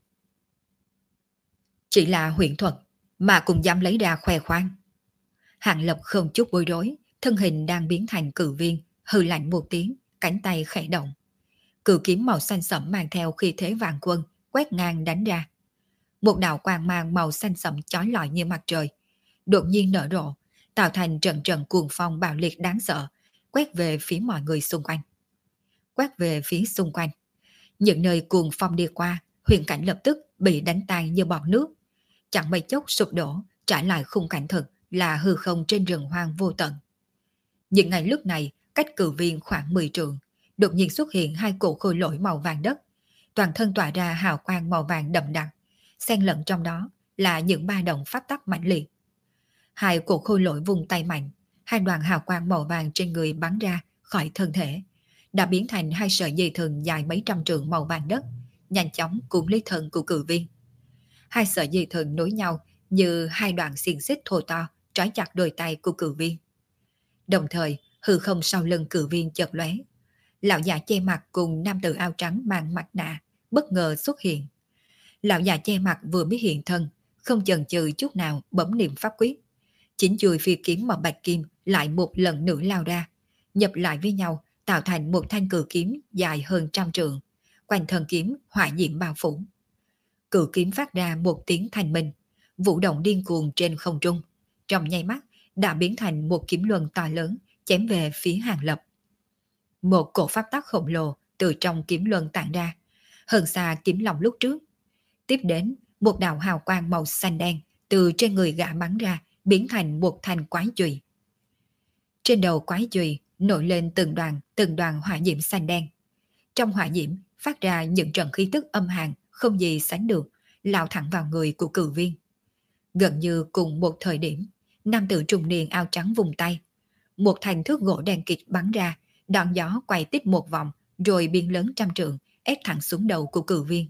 Chỉ là huyễn thuật mà cũng dám lấy ra khoe khoang. Hàng Lập không chút bối rối, thân hình đang biến thành cự viên, hừ lạnh một tiếng, cánh tay khẽ động. Cự kiếm màu xanh sẫm mang theo khí thế vạn quân, quét ngang đánh ra. Một đạo quang mang màu xanh sẫm chói lọi như mặt trời, đột nhiên nở rộ, tạo thành trận trận cuồng phong bạo liệt đáng sợ, quét về phía mọi người xung quanh. Quét về phía xung quanh. Những nơi cuồng phong đi qua, huyền cảnh lập tức bị đánh tan như bọt nước. Chẳng mấy chốc sụp đổ, trả lại khung cảnh thực là hư không trên rừng hoang vô tận. Những ngày lúc này, cách cự viên khoảng mười trượng, đột nhiên xuất hiện hai cổ khôi lỗi màu vàng đất, toàn thân tỏa ra hào quang màu vàng đậm đặc, xen lẫn trong đó là những ba động pháp tắc mãnh liệt. Hai cổ khôi lỗi vùng tay mạnh, hai đoàn hào quang màu vàng trên người bắn ra khỏi thân thể, đã biến thành hai sợi dây thừng dài mấy trăm trượng màu vàng đất, nhanh chóng cuốn lấy thân của cự viên. Hai sợi dây thừng nối nhau như hai đoạn xiềng xích thô to trói chặt đôi tay của cự viên. Đồng thời, hư không sau lưng cự viên chợt lóe, lão già che mặt cùng nam tử áo trắng mang mặt nạ bất ngờ xuất hiện. Lão già che mặt vừa mới hiện thân, không chần chừ chút nào bấm niệm pháp quyết, chính chuôi phi kiếm màu bạch kim lại một lần nữa lao ra, nhập lại với nhau tạo thành một thanh cự kiếm dài hơn trăm trượng, quanh thân kiếm hỏa diễm bao phủ. Cự kiếm phát ra một tiếng thanh minh, vũ động điên cuồng trên không trung, trong nháy mắt đã biến thành một kiếm luân to lớn chém về phía Hàng Lập. Một cổ pháp tắc khổng lồ từ trong kiếm luân tản ra, hơn xa kiếm lòng lúc trước. Tiếp đến, một đạo hào quang màu xanh đen từ trên người gã bắn ra, biến thành một thanh quái chùy. Trên đầu quái chùy nổi lên từng đoàn, từng đoàn hỏa diễm xanh đen. Trong hỏa diễm phát ra những trận khí tức âm hàn không gì sánh được, lao thẳng vào người của cự viên. Gần như cùng một thời điểm, nam tử trung niên áo trắng vùng tay, một thành thước gỗ đen kịt bắn ra, đòn gió quay tít một vòng, rồi biến lớn trăm trượng, ép thẳng xuống đầu của cự viên.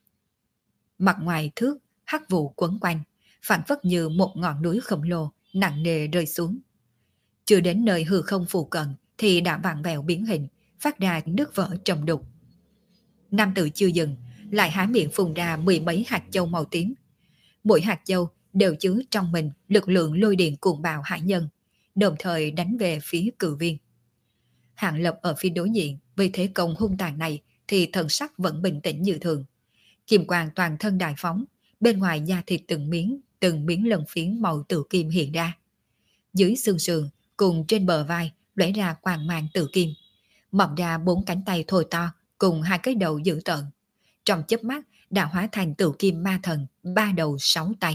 Mặt ngoài thước, hắc vụ quấn quanh, phản phất như một ngọn núi khổng lồ, nặng nề rơi xuống. Chưa đến nơi hư không phụ cận, thì đã vặn vẹo biến hình, phát ra nước vỡ trầm đục. Nam tử chưa dừng, lại há miệng phun ra mười mấy hạt châu màu tím. Mỗi hạt châu đều chứa trong mình lực lượng lôi điện cuồng bạo hải nhân, đồng thời đánh về phía cự viên. Hàng Lập ở phía đối diện, vì thế công hung tàn này thì thần sắc vẫn bình tĩnh như thường. Kim quang toàn thân đại phóng, bên ngoài da thịt từng miếng, từng miếng lân phiến màu tự kim hiện ra. Dưới xương sườn, cùng trên bờ vai, lóe ra quang mang tự kim, mọc ra bốn cánh tay thô to, cùng hai cái đầu dữ tợn. Trong chớp mắt đã hóa thành tự kim ma thần, ba đầu sáu tay.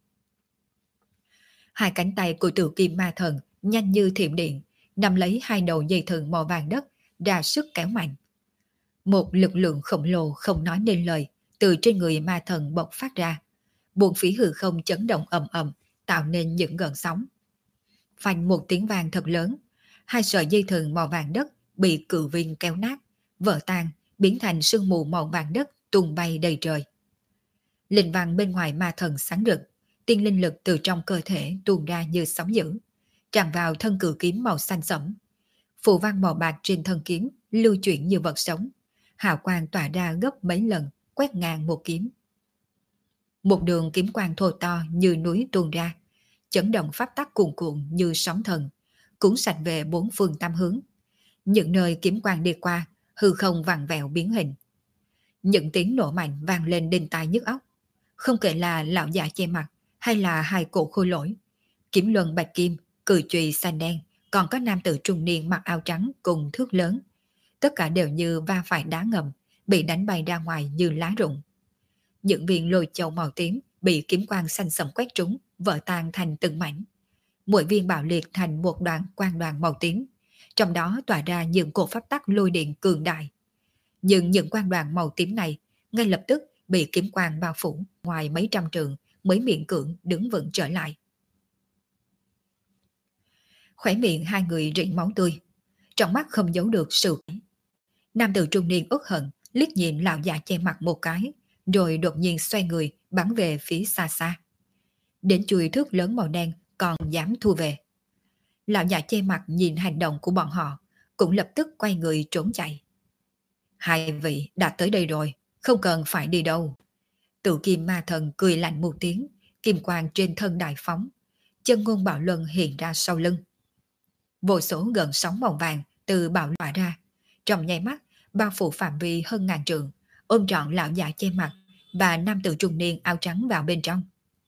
Hai cánh tay của tự kim ma thần nhanh như thiểm điện, nắm lấy hai đầu dây thừng màu vàng đất, ra sức kéo mạnh. Một lực lượng khổng lồ không nói nên lời từ trên người ma thần bộc phát ra, buồn phí hư không chấn động ầm ầm, tạo nên những gợn sóng. Phanh một tiếng vang thật lớn, hai sợi dây thừng màu vàng đất bị cự viên kéo nát, vỡ tan, biến thành sương mù màu vàng đất tung bay đầy trời. Linh văn bên ngoài ma thần sáng rực, tiên linh lực từ trong cơ thể tuôn ra như sóng dữ, tràn vào thân cự kiếm màu xanh sẫm. Phù văn màu bạc trên thân kiếm lưu chuyển như vật sống, hào quang tỏa ra gấp mấy lần, quét ngang một kiếm. Một đường kiếm quang thô to như núi tuôn ra, chấn động pháp tắc cuồn cuộn như sóng thần, cuốn sạch về bốn phương tám hướng. Những nơi kiếm quang đi qua, hư không vặn vẹo biến hình. Những tiếng nổ mạnh vang lên đinh tai nhức óc. Không kể là lão già che mặt hay là hai cổ khôi lỗi, kiếm luân bạch kim, cự chùy xanh đen, còn có nam tử trung niên mặc áo trắng cùng thước lớn, tất cả đều như va phải đá ngầm, bị đánh bay ra ngoài như lá rụng. Những viên lôi châu màu tím bị kiếm quang xanh sẫm quét trúng, vỡ tan thành từng mảnh. Mỗi viên bạo liệt thành một đoàn quang đoàn màu tím, trong đó tỏa ra những cổ pháp tắc lôi điện cường đại. Nhưng những quan đoàn màu tím này ngay lập tức bị kiếm quang bao phủ, ngoài mấy trăm trượng mới miễn cưỡng đứng vững trở lại. Khóe miệng hai người rỉ máu tươi, trong mắt không giấu được sự. Nam tử trung niên uất hận liếc nhìn lão già che mặt một cái, rồi đột nhiên xoay người bắn về phía xa xa. Đến chuôi thước lớn màu đen còn dám thu về. Lão già che mặt nhìn hành động của bọn họ, cũng lập tức quay người trốn chạy. Hai vị đã tới đây rồi, không cần phải đi đâu. Tự kim ma thần cười lạnh một tiếng, kim quang trên thân đại phóng, chân ngôn bạo luân hiện ra sau lưng. Vô số gần sóng màu vàng từ bạo loại ra, trong nháy mắt bao phủ phạm vi hơn ngàn trượng, ôm trọn lão già che mặt và nam tử trung niên áo trắng vào bên trong.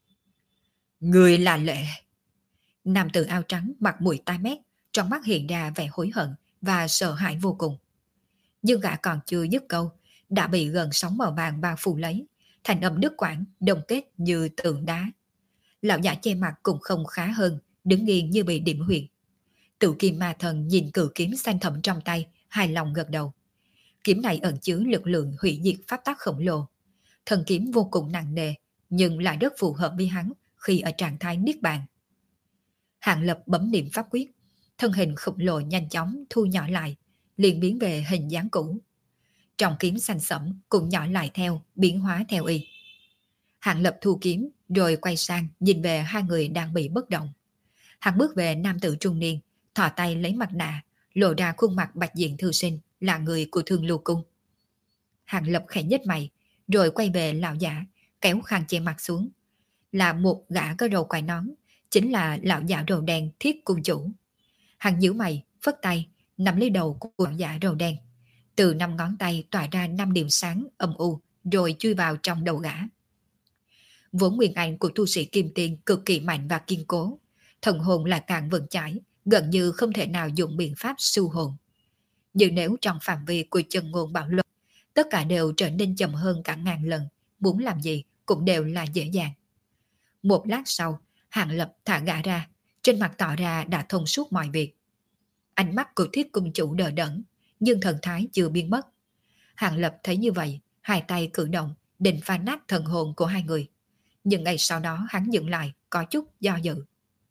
Người là Lệ. Nam tử áo trắng mặt mũi tai mét, trong mắt hiện ra vẻ hối hận và sợ hãi vô cùng. Nhưng gã còn chưa dứt câu, đã bị gần sóng màu vàng bao phủ lấy, thành âm đứt quãng, đồng kết như tượng đá. Lão giả che mặt cũng không khá hơn, đứng nghiêng như bị điểm huyệt. Tự kim ma thần nhìn cự kiếm xanh thẫm trong tay, hài lòng gật đầu. Kiếm này ẩn chứa lực lượng hủy diệt pháp tắc khổng lồ. Thần kiếm vô cùng nặng nề, nhưng lại rất phù hợp với hắn khi ở trạng thái niết bàn. Hạng Lập bấm niệm pháp quyết, thân hình khổng lồ nhanh chóng thu nhỏ lại, liền biến về hình dáng cũ. Trọng kiếm xanh sẫm cũng nhỏ lại theo, biến hóa theo y. Hạng Lập thu kiếm, rồi quay sang nhìn về hai người đang bị bất động. Hắn bước về nam tử trung niên, thò tay lấy mặt nạ, lộ ra khuôn mặt bạch diện thư sinh, là người của Thương Lưu Cung. Hạng Lập khẽ nhếch mày, rồi quay về lão giả, kéo khăn che mặt xuống. Là một gã có râu quai nón, chính là lão giả râu đen Thiết Cung chủ. Hắn nhíu mày, phất tay, nắm lấy đầu của lão giả râu đen. Từ năm ngón tay tỏa ra năm điểm sáng âm u, rồi chui vào trong đầu gã. Vốn nguyên anh của tu sĩ kim tiền cực kỳ mạnh và kiên cố, thần hồn là càng vững chãi, gần như không thể nào dùng biện pháp siêu hồn. Nhưng nếu trong phạm vi của chân ngôn bạo luân, tất cả đều trở nên chậm hơn cả ngàn lần, muốn làm gì cũng đều là dễ dàng. Một lát sau, Hạng Lập thả gã ra, trên mặt tỏ ra đã thông suốt mọi việc. Ánh mắt của Thiết Cung chủ đờ đẫn, nhưng thần thái chưa biến mất. Hạng Lập thấy như vậy, hai tay cử động, định phá nát thần hồn của hai người. Nhưng ngay sau đó hắn dừng lại, có chút do dự.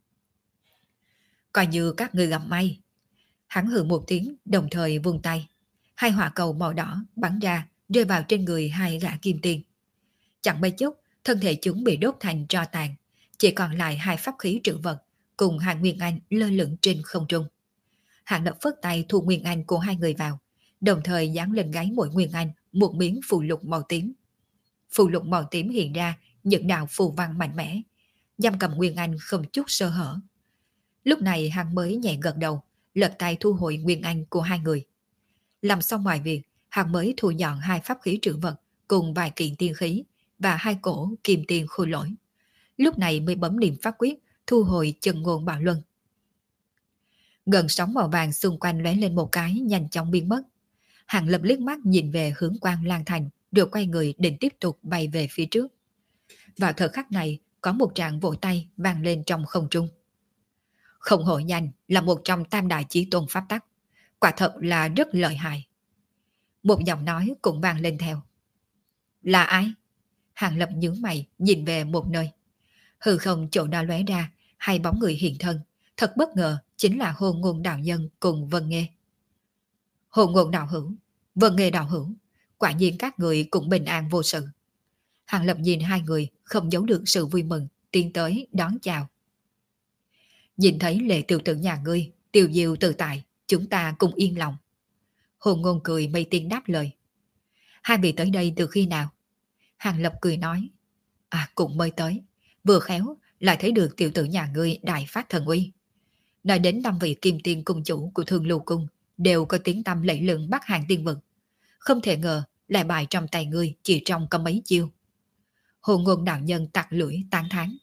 Coi như các người gặp may. Hắn hừ một tiếng, đồng thời vung tay. Hai hỏa cầu màu đỏ bắn ra, rơi vào trên người hai gã kim tiền. Chẳng mấy chốc, thân thể chúng bị đốt thành tro tàn, chỉ còn lại hai pháp khí trữ vật cùng hai nguyên anh lơ lửng trên không trung. Hạng Lập phất tay thu nguyên anh của hai người vào, đồng thời dán lên gáy mỗi nguyên anh một miếng phù lục màu tím. Phù lục màu tím hiện ra những đạo phù văn mạnh mẽ, giam cầm nguyên anh không chút sơ hở. Lúc này hắn mới nhẹ gật đầu, lật tay thu hồi nguyên anh của hai người. Làm xong mọi việc, hắn mới thu dọn hai pháp khí trữ vật cùng vài kiện tiên khí và hai cổ kim tiền khôi lỗi. Lúc này mới bấm niệm pháp quyết, thu hồi chân ngôn bạo luân. Gần sóng màu vàng xung quanh lóe lên một cái, nhanh chóng biến mất. Hạng Lập liếc mắt nhìn về hướng quang lan thành, rồi quay người định tiếp tục bay về phía trước. Vào thời khắc này, có một tràng vỗ tay vang lên trong không trung. Không hổ nhanh là một trong tam đại chí tôn pháp tắc, quả thật là rất lợi hại. Một giọng nói cũng vang lên theo. Là ai? Hạng Lập nhướng mày nhìn về một nơi. Hư không chỗ đó lóe ra, hai bóng người hiện thân, thật bất ngờ chính là Hôn Ngôn đạo nhân cùng Vân Nghê. Hôn Ngôn đạo hữu, Vân Nghê đạo hữu, quả nhiên các người cũng bình an vô sự. Hạng Lập nhìn hai người không giấu được sự vui mừng, tiến tới đón chào. Nhìn thấy Lệ tiểu tử nhà ngươi tiêu diêu tự tại, chúng ta cùng yên lòng. Hôn Ngôn cười mây tiếng đáp lời. Hai vị tới đây từ khi nào? Hạng Lập cười nói. À, cũng mới tới, vừa khéo lại thấy được tiểu tử nhà ngươi đại phát thần uy. Nói đến năm vị kim tiên cung chủ của Thương Lưu Cung đều có tiếng tăm lẫy lừng Bắc Hàng tiên vực, không thể ngờ lại bại trong tay ngươi chỉ trong có mấy chiêu. Hồn Ngôn đạo nhân tặc lưỡi tán thán.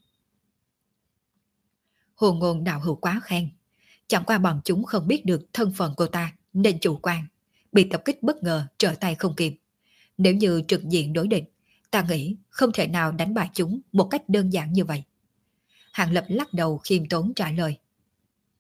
Hồn Ngôn đạo hữu quá khen, chẳng qua bọn chúng không biết được thân phận của ta nên chủ quan, bị tập kích bất ngờ trở tay không kịp. Nếu như trực diện đối địch, ta nghĩ không thể nào đánh bại chúng một cách đơn giản như vậy. Hạng Lập lắc đầu khiêm tốn trả lời.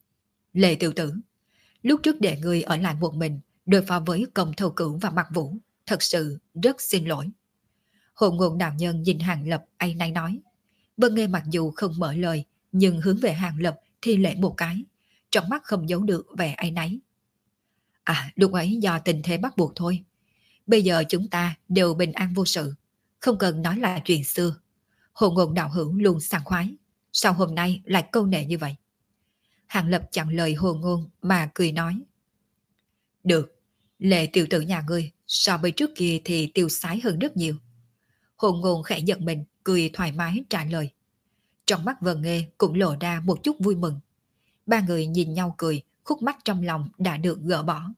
Lệ tiểu tử, lúc trước để ngươi ở lại một mình đối phó với Công Thâu Cửu và Mặc Vũ, thật sự rất xin lỗi. Hồ Ngôn đạo nhân nhìn Hàng Lập áy náy nói. Vân Nghê mặc dù không mở lời, nhưng hướng về Hàng Lập thi lễ một cái, trong mắt không giấu được vẻ áy náy. À, lúc ấy do tình thế bắt buộc thôi. Bây giờ chúng ta đều bình an vô sự, không cần nói là chuyện xưa. Hồ Ngôn đạo hữu luôn sảng khoái, sao hôm nay lại câu nệ như vậy? Hàng Lập chặn lời Hồ Ngôn mà cười nói. Được, Lệ tiểu tử nhà ngươi so với trước kia thì tiêu sái hơn rất nhiều. Hồ Ngôn khẽ giận mình, cười thoải mái trả lời. Trong mắt Vân Nghê cũng lộ ra một chút vui mừng. Ba người nhìn nhau cười, khúc mắc trong lòng đã được gỡ bỏ.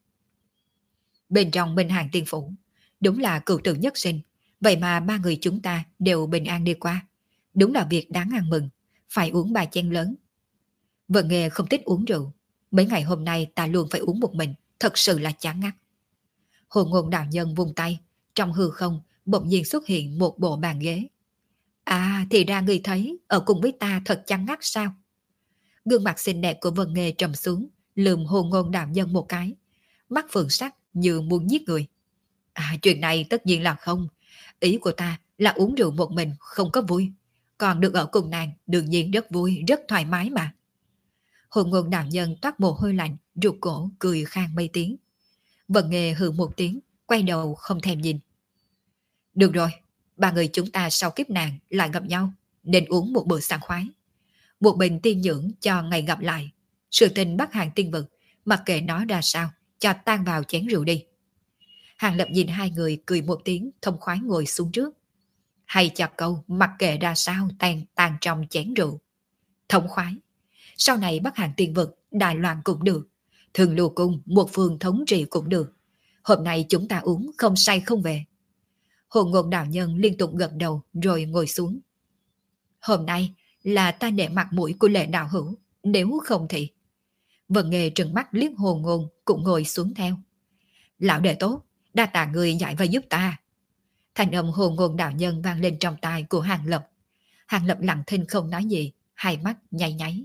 Bên trong Minh Hàng Tiên Phủ, đúng là cựu tử nhất sinh, vậy mà ba người chúng ta đều bình an đi qua. Đúng là việc đáng ăn mừng, phải uống ba chén lớn. Vân Nghê không thích uống rượu, mấy ngày hôm nay ta luôn phải uống một mình, thật sự là chán ngắt. Hồ Ngôn đạo nhân vung tay, trong hư không bỗng nhiên xuất hiện một bộ bàn ghế. À, thì ra người thấy ở cùng với ta thật chán ngắt sao? Gương mặt xinh đẹp của Vân Nghê trầm xuống, lườm Hồ Ngôn đạo nhân một cái, mắt phượng sắc như muốn giết người. À, chuyện này tất nhiên là không. Ý của ta là uống rượu một mình không có vui, còn được ở cùng nàng đương nhiên rất vui, rất thoải mái mà. Hồ Ngôn đạo nhân toát mồ hôi lạnh, rụt cổ cười khang mấy tiếng. Vân Nghê hừ một tiếng, quay đầu không thèm nhìn. Được rồi, ba người chúng ta sau kiếp nạn lại gặp nhau, nên uống một bữa sảng khoái. Một bình tiên dưỡng cho ngày gặp lại. Sự tình Bắc Hàng tiên vực, mặc kệ nó ra sao, cho tan vào chén rượu đi. Hàng Lập nhìn hai người cười một tiếng, thông khoái ngồi xuống trước. Hay chặt câu, mặc kệ ra sao tan tan trong chén rượu. Thông khoái. Sau này Bắc Hàng tiên vực, Đài Loan cũng được. Thường Lưu Cung, một phương thống trị cũng được. Hôm nay chúng ta uống không say không về. Hồ Ngôn đạo nhân liên tục gật đầu rồi ngồi xuống. Hôm nay là ta nể mặt mũi của Lệ đạo hữu, nếu không thì... Vân Nghê trừng mắt liếc Hồ Ngôn cũng ngồi xuống theo. Lão đệ tốt, đa tạ người dạy và giúp ta. Thành âm Hồ Ngôn đạo nhân vang lên trong tai của Hàng Lập. Hàng Lập lặng thinh không nói gì, hai mắt nháy nháy.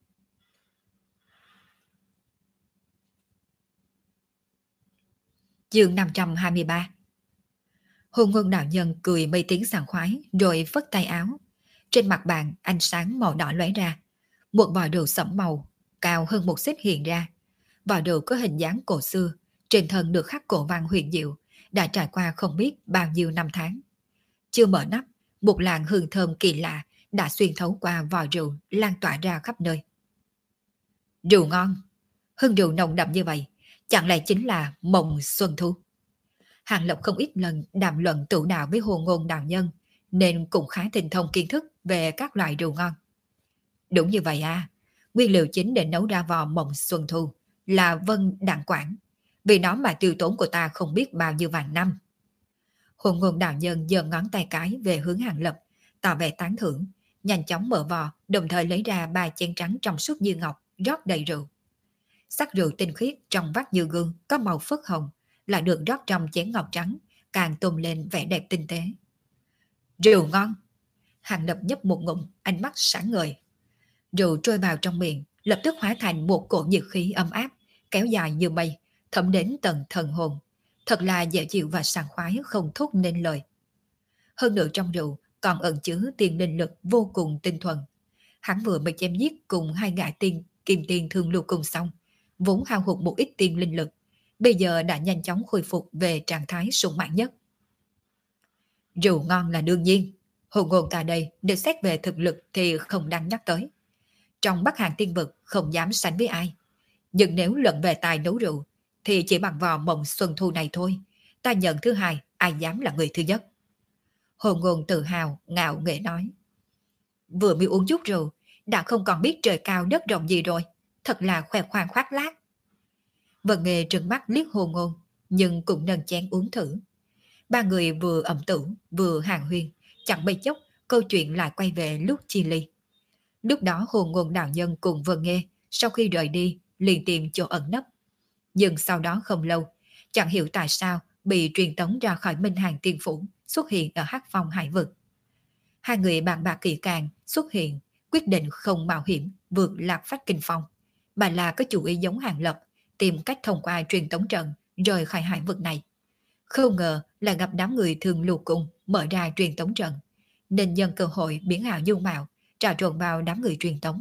Chương năm trăm hai mươi ba. Hồ Ngôn đạo nhân cười mấy tiếng sảng khoái rồi phất tay áo. Trên mặt bàn ánh sáng màu đỏ lóe ra. Một vò rượu sẫm màu, cao hơn một xích hiện ra. Vò rượu có hình dáng cổ xưa, trên thân được khắc cổ văn huyền diệu, đã trải qua không biết bao nhiêu năm tháng. Chưa mở nắp, một làn hương thơm kỳ lạ đã xuyên thấu qua vò rượu lan tỏa ra khắp nơi. Rượu ngon, hương rượu nồng đậm như vậy, chẳng lẽ chính là mộng xuân thu? Hàng Lập không ít lần đàm luận tụ đạo với Hồ Ngôn đạo nhân, nên cũng khá tinh thông kiến thức về các loại rượu ngon. Đúng như vậy à, nguyên liệu chính để nấu ra vò mộng xuân thu là vân đạn quản, vì nó mà tiêu tốn của ta không biết bao nhiêu vạn năm. Hồ Ngôn đạo nhân giơ ngón tay cái về hướng Hàng Lập, tỏ vẻ tán thưởng, nhanh chóng mở vò, đồng thời lấy ra ba chén trắng trong suốt như ngọc, rót đầy rượu. Sắc rượu tinh khiết trong vắt như gương, có màu phớt hồng, lại được rót trong chén ngọc trắng, càng tôn lên vẻ đẹp tinh tế. Rượu ngon! Hàng Lập nhấp một ngụm, ánh mắt sáng ngời. Rượu trôi vào trong miệng, lập tức hóa thành một cỗ nhiệt khí ấm áp, kéo dài như mây, thấm đến tận thần hồn. Thật là dễ chịu và sảng khoái không thốt nên lời. Hơn nữa trong rượu còn ẩn chứa tiên linh lực vô cùng tinh thuần. Hắn vừa mới chém giết cùng hai gã tiên kim tiên Thương Lưu Cung xong, vốn hao hụt một ít tiên linh lực, bây giờ đã nhanh chóng khôi phục về trạng thái sung mãn nhất. Rượu ngon là đương nhiên, Hồ Ngôn ta đây nếu xét về thực lực thì không đáng nhắc tới. Trong Bắc Hàng tiên vực không dám sánh với ai, nhưng nếu luận về tài nấu rượu thì chỉ bằng vò mộng xuân thu này thôi, ta nhận thứ hai, ai dám là người thứ nhất. Hồ Ngôn tự hào ngạo nghễ nói. Vừa mới uống chút rượu đã không còn biết trời cao đất rộng gì rồi, thật là khoe khoang khoác lác. Vân Nghê trừng mắt liếc Hồ Ngôn, nhưng cũng nâng chén uống thử. Ba người vừa ẩm tử vừa hàng huyên, chẳng mấy chốc câu chuyện lại quay về lúc chia ly. Lúc đó Hồ Ngôn đạo nhân cùng Vân Nghê sau khi rời đi liền tìm chỗ ẩn nấp, nhưng sau đó không lâu, chẳng hiểu tại sao bị truyền tống ra khỏi Minh Hàng tiên phủ, xuất hiện ở Hắc Phong hải vực. Hai người bàn bạc kỹ càng xuất hiện, quyết định không mạo hiểm vượt Lạc Phách Kinh Phong, mà là có chủ ý giống Hàng Lập, tìm cách thông qua truyền tống trận rời khỏi hải vực này. Không ngờ là gặp đám người thường lục cung mở ra truyền tống trận, nên nhân cơ hội biến ảo dung mạo, trà trộn vào đám người truyền tống.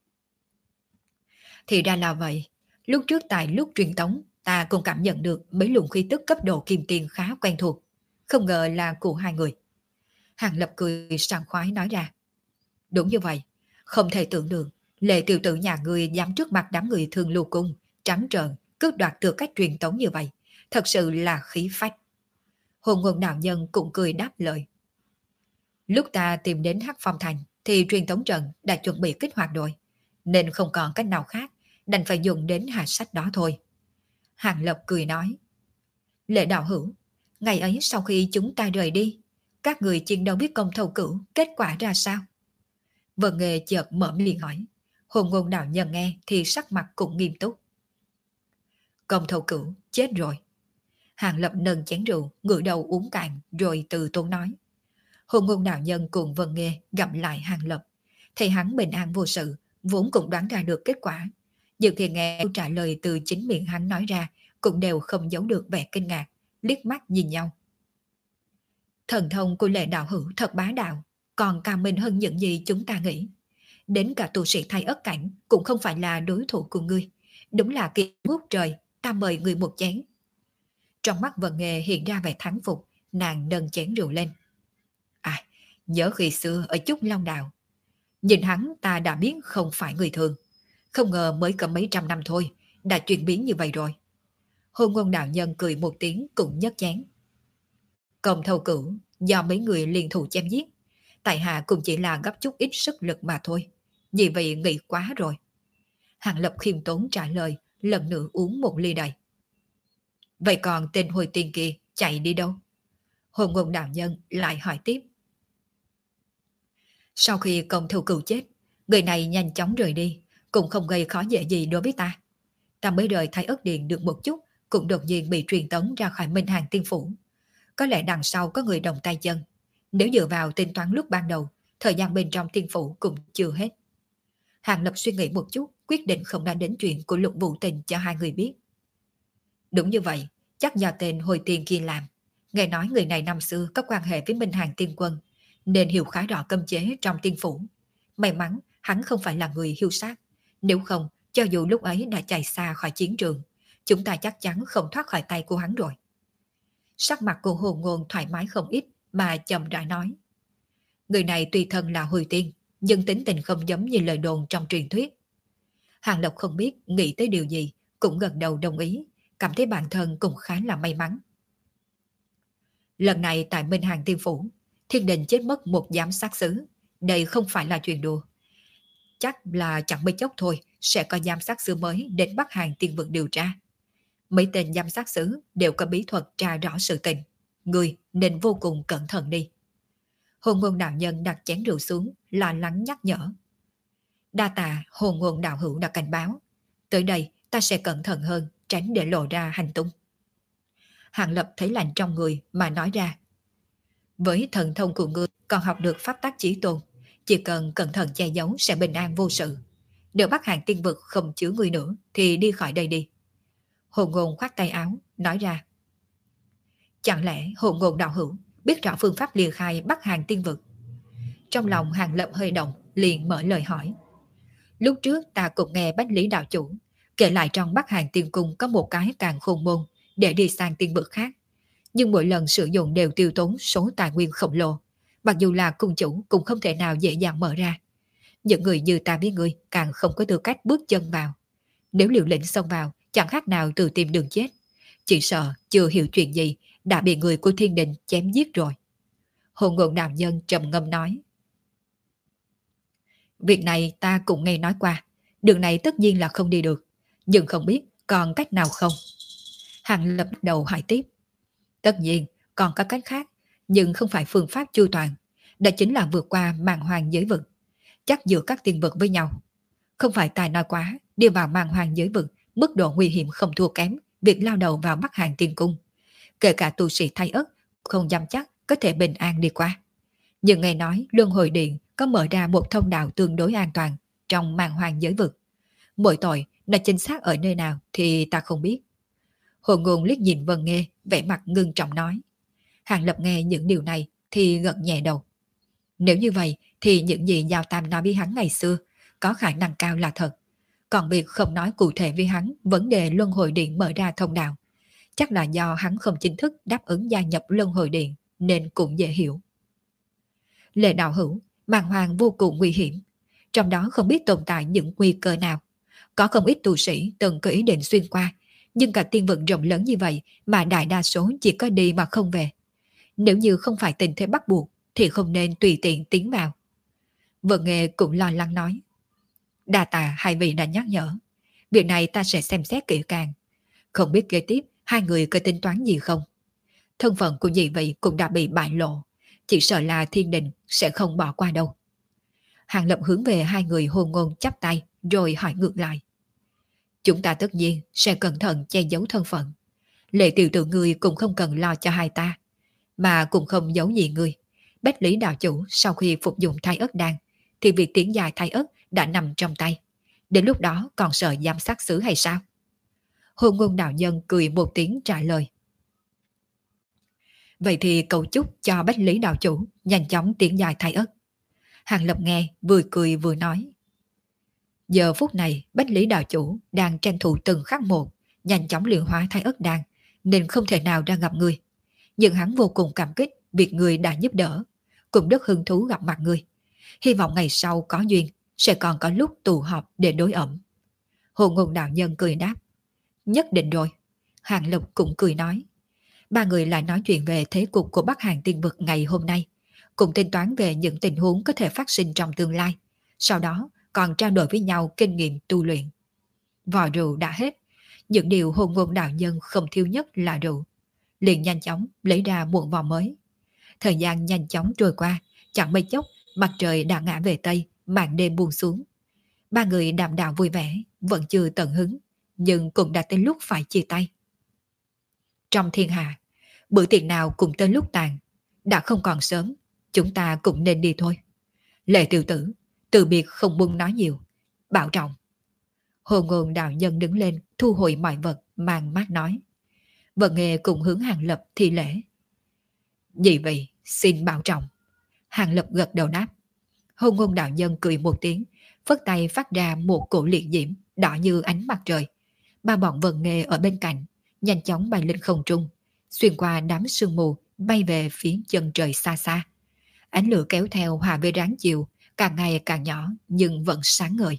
Thì ra là vậy, lúc trước tại lúc truyền tống, ta cũng cảm nhận được mấy luồng khí tức cấp độ kim tiền khá quen thuộc. Không ngờ là của hai người. Hàng Lập cười sảng khoái nói ra. Đúng như vậy, không thể tưởng được, Lệ tiểu tử nhà người dám trước mặt đám người thường lưu cung, trắng trợn, cướp đoạt tư cách truyền tống như vậy. Thật sự là khí phách. Hồn Nguồn đạo nhân cũng cười đáp lời. Lúc ta tìm đến Hắc Phong Thành thì truyền tống trận đã chuẩn bị kích hoạt rồi, nên không còn cách nào khác, đành phải dùng đến hạ sách đó thôi. Hàng Lập cười nói. Lệ đạo hữu, ngày ấy sau khi chúng ta rời đi, các người chiến đấu biết công thâu cửu kết quả ra sao? Vân Nghê chợt mở miệng hỏi. Hồn Ngôn đạo nhân nghe thì sắc mặt cũng nghiêm túc. Công thâu cửu chết rồi. Hàng Lập nâng chén rượu, ngửa đầu uống cạn rồi từ tốn nói. Hồn Ngôn đạo nhân cùng Vân Nghê gặp lại Hàng Lập, thấy hắn bình an vô sự, vốn cũng đoán ra được kết quả. Nhưng khi nghe câu trả lời từ chính miệng hắn nói ra, cũng đều không giấu được vẻ kinh ngạc, liếc mắt nhìn nhau. Thần thông của Lệ đạo hữu thật bá đạo, còn cao minh hơn những gì chúng ta nghĩ. Đến cả tu sĩ thay ất cảnh cũng không phải là đối thủ của ngươi. Đúng là kỳ ngút trời, ta mời người một chén. Trong mắt Vân Nghê hiện ra vẻ thắng phục, nàng nâng chén rượu lên. À, nhớ khi xưa ở Trúc Long Đào, nhìn hắn ta đã biết không phải người thường. Không ngờ mới có mấy trăm năm thôi, đã chuyển biến như vậy rồi. Hôn Ngôn đạo nhân cười một tiếng cũng nhấc chén. Công thâu cửu, do mấy người liên thủ chém giết, tại hạ cũng chỉ là gấp chút ít sức lực mà thôi. Vì vậy nghĩ quá rồi. Hàng Lập khiêm tốn trả lời, lần nữa uống một ly đầy. Vậy còn tên hồi tiên kia chạy đi đâu? Hồn Ngôn đạo nhân lại hỏi tiếp. Sau khi công thâu cửu chết, người này nhanh chóng rời đi, cũng không gây khó dễ gì đối với ta. Ta mới rời Thái Ất Điện được một chút, cũng đột nhiên bị truyền tống ra khỏi Minh Hàng Tiên Phủ. Có lẽ đằng sau có người đồng tay chân. Nếu dựa vào tính toán lúc ban đầu, thời gian bên trong tiên phủ cũng chưa hết. Hàng Lập suy nghĩ một chút, quyết định không nói đến chuyện của Lục Vũ Tình cho hai người biết. Đúng như vậy, chắc do tên hồi tiền kia làm. Nghe nói người này năm xưa có quan hệ với Minh Hàng Tiên Quân, nên hiểu khá rõ cấm chế trong tiên phủ. May mắn hắn không phải là người hiu sát. Nếu không, cho dù lúc ấy đã chạy xa khỏi chiến trường, chúng ta chắc chắn không thoát khỏi tay của hắn rồi. Sắc mặt của Hồ Ngôn thoải mái không ít mà chậm rãi nói. Người này tùy thân là hồi tiên, nhưng tính tình không giống như lời đồn trong truyền thuyết. Hàng Lộc không biết nghĩ tới điều gì, cũng gật đầu đồng ý, cảm thấy bản thân cũng khá là may mắn. Lần này tại Minh Hàng Tiên Phủ, Thiên Đình chết mất một giám sát sứ, đây không phải là chuyện đùa. Chắc là chẳng mấy chốc thôi sẽ có giám sát sứ mới đến Bắc Hàng Tiên Vực điều tra. Mấy tên giám sát sứ đều có bí thuật tra rõ sự tình, người nên vô cùng cẩn thận đi. Hồn Ngôn đạo nhân đặt chén rượu xuống, lo lắng nhắc nhở. Đa tạ Hồn Ngôn đạo hữu đã cảnh báo, tới đây ta sẽ cẩn thận hơn, tránh để lộ ra hành tung. Hàng Lập thấy lạnh trong người mà nói ra. Với thần thông của ngươi còn học được pháp tắc chí tôn, chỉ cần cẩn thận che giấu sẽ bình an vô sự. Nếu Bắc Hàng Tiên Vực không chứa ngươi nữa thì đi khỏi đây đi. Hồn Ngôn khoát tay áo, nói ra. Chẳng lẽ Hồn Ngôn đạo hữu biết rõ phương pháp lìa khai Bắc Hàng Tiên Vực? Trong lòng Hàng Lập hơi động, liền mở lời hỏi. Lúc trước ta cũng nghe Bách Lý đạo chủ kể lại trong Bắc Hàng Tiên Cung có một cái càng khôn môn để đi sang tiên vực khác. Nhưng mỗi lần sử dụng đều tiêu tốn số tài nguyên khổng lồ. Mặc dù là cung chủ cũng không thể nào dễ dàng mở ra. Những người như ta với ngươi càng không có tư cách bước chân vào. Nếu liều lĩnh xông vào, chẳng khác nào tự tìm đường chết. Chỉ sợ chưa hiểu chuyện gì đã bị người của Thiên Đình chém giết rồi. Hồn Ngôn đạo nhân trầm ngâm nói. Việc này ta cũng nghe nói qua. Đường này tất nhiên là không đi được. Nhưng không biết còn cách nào không? Hàng Lập đầu hỏi tiếp. Tất nhiên còn có cách khác, nhưng không phải phương pháp chu toàn. Đó chính là vượt qua màn hoàng giới vực. Chắc giữa các tiên vực với nhau. Không phải tài nói quá, đi vào màn hoàng giới vực, mức độ nguy hiểm không thua kém việc lao đầu vào Bắc Hàng Tiên Cung. Kể cả tu sĩ thay ất, không dám chắc có thể bình an đi qua. Nhưng nghe nói Luân Hồi Điện có mở ra một thông đạo tương đối an toàn trong màn hoàng giới vực. Mỗi tội nó chính xác ở nơi nào thì ta không biết. Hồ Ngôn liếc nhìn Vân Nghê, vẻ mặt ngưng trọng nói. Hàng Lập nghe những điều này thì gật nhẹ đầu. Nếu như vậy thì những gì Giao Tam nói với hắn ngày xưa có khả năng cao là thật. Còn việc không nói cụ thể với hắn vấn đề Luân Hồi Điện mở ra thông đạo, chắc là do hắn không chính thức đáp ứng gia nhập Luân Hồi Điện nên cũng dễ hiểu. Lệ đạo hữu, màn hoàng vô cùng nguy hiểm, trong đó không biết tồn tại những nguy cơ nào. Có không ít tu sĩ từng có ý định xuyên qua, nhưng cả tiên vực rộng lớn như vậy mà đại đa số chỉ có đi mà không về. Nếu như không phải tình thế bắt buộc thì không nên tùy tiện tiến vào. Vợ Nghề cũng lo lắng nói. Đa tạ hai vị đã nhắc nhở. Việc này ta sẽ xem xét kỹ càng. Không biết kế tiếp hai người có tính toán gì không? Thân phận của nhị vị cũng đã bị bại lộ. Chỉ sợ là thiên đình sẽ không bỏ qua đâu. Hàng Lập hướng về hai người Hồ Ngôn chắp tay rồi hỏi ngược lại. Chúng ta tất nhiên sẽ cẩn thận che giấu thân phận. Lệ tiểu tử ngươi cũng không cần lo cho hai ta. Mà cũng không giấu gì ngươi. Bách Lý đạo chủ sau khi phục dụng thai ất đan thì việc tiến dài thai ất đã nằm trong tay. Đến lúc đó còn sợ giám sát xứ hay sao? Hồ Ngôn đạo nhân cười một tiếng trả lời. Vậy thì cầu chúc cho Bách Lý đạo chủ nhanh chóng tiến dài thai ất. Hàng Lập nghe vừa cười vừa nói. Giờ phút này Bách Lý đạo chủ đang tranh thủ từng khắc một nhanh chóng luyện hóa thai ất đan nên không thể nào ra gặp người. Nhưng hắn vô cùng cảm kích việc người đã giúp đỡ, cũng rất hứng thú gặp mặt người. Hy vọng ngày sau có duyên sẽ còn có lúc tụ họp để đối ẩm. Hồ Ngôn đạo nhân cười đáp. Nhất định rồi. Hàng Lập cũng cười nói. Ba người lại nói chuyện về thế cục của Bắc Hàn tiên vực ngày hôm nay, cùng tính toán về những tình huống có thể phát sinh trong tương lai. Sau đó còn trao đổi với nhau kinh nghiệm tu luyện. Vò rượu đã hết, những điều Hồ Ngôn đạo nhân không thiếu nhất là rượu. Liền nhanh chóng lấy ra một vò mới. Thời gian nhanh chóng trôi qua, chẳng mấy chốc mặt trời đã ngã về tây, màn đêm buông xuống. Ba người đàm đạo vui vẻ, vẫn chưa tận hứng, nhưng cũng đã tới lúc phải chia tay. Trong thiên hạ, bữa tiệc nào cũng tới lúc tàn, đã không còn sớm, chúng ta cũng nên đi thôi. Lệ tiểu tử, từ biệt không buông nói nhiều, bảo trọng. Hồ Ngôn đạo nhân đứng lên, thu hồi mọi vật, mang mát nói. Vợ Nghề cùng hướng Hàng Lập thi lễ. Vì vậy, xin bảo trọng. Hàng Lập gật đầu đáp. Hồ Ngôn đạo nhân cười một tiếng, phất tay phát ra một cổ liệt diễm đỏ như ánh mặt trời. Ba bọn Vân Nghề ở bên cạnh nhanh chóng bay lên không trung, xuyên qua đám sương mù bay về phía chân trời xa xa. Ánh lửa kéo theo hòa với ráng chiều, càng ngày càng nhỏ nhưng vẫn sáng ngời.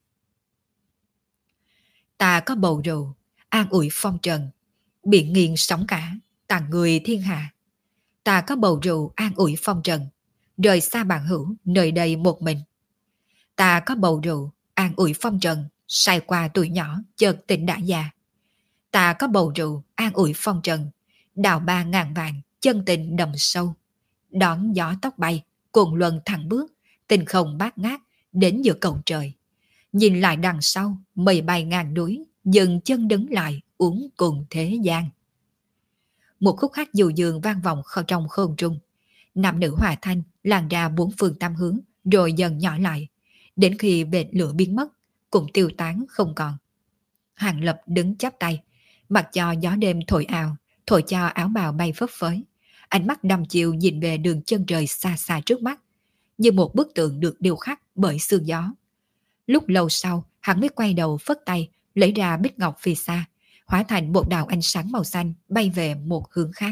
Ta có bầu rượu, an ủi phong trần, biển nghiêng sóng cả, tặng người thiên hạ. Ta có bầu rượu an ủi phong trần, rời xa bạn hữu, nơi đây một mình. Ta có bầu rượu an ủi phong trần, say qua tuổi nhỏ, chợt tỉnh đã già. Ta có bầu rượu an ủi phong trần, đào ba ngàn vàng, chân tình đầm sâu. Đón gió tóc bay, cuồng luân thẳng bước, tình không bát ngát, đến giữa cổng trời. Nhìn lại đằng sau, mây bay ngàn núi, dừng chân đứng lại, uống cùng thế gian. Một khúc hát dù dường vang vọng trong không trung. Nam nữ hòa thanh lan ra bốn phương tam hướng, rồi dần nhỏ lại, đến khi vệt lửa biến mất, cũng tiêu tán không còn. Hàng Lập đứng chắp tay, mặc cho gió đêm thổi ào, thổi cho áo bào bay phấp phới. Ánh mắt đăm chiều nhìn về đường chân trời xa xa trước mắt, như một bức tượng được điêu khắc bởi sương gió. Lúc lâu sau, hắn mới quay đầu phất tay, lấy ra bích ngọc phi xa, hóa thành một đạo ánh sáng màu xanh bay về một hướng khác.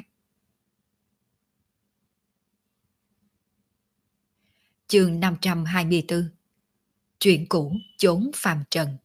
Chương năm trăm hai mươi tư. Chuyện cũ chốn phàm trần.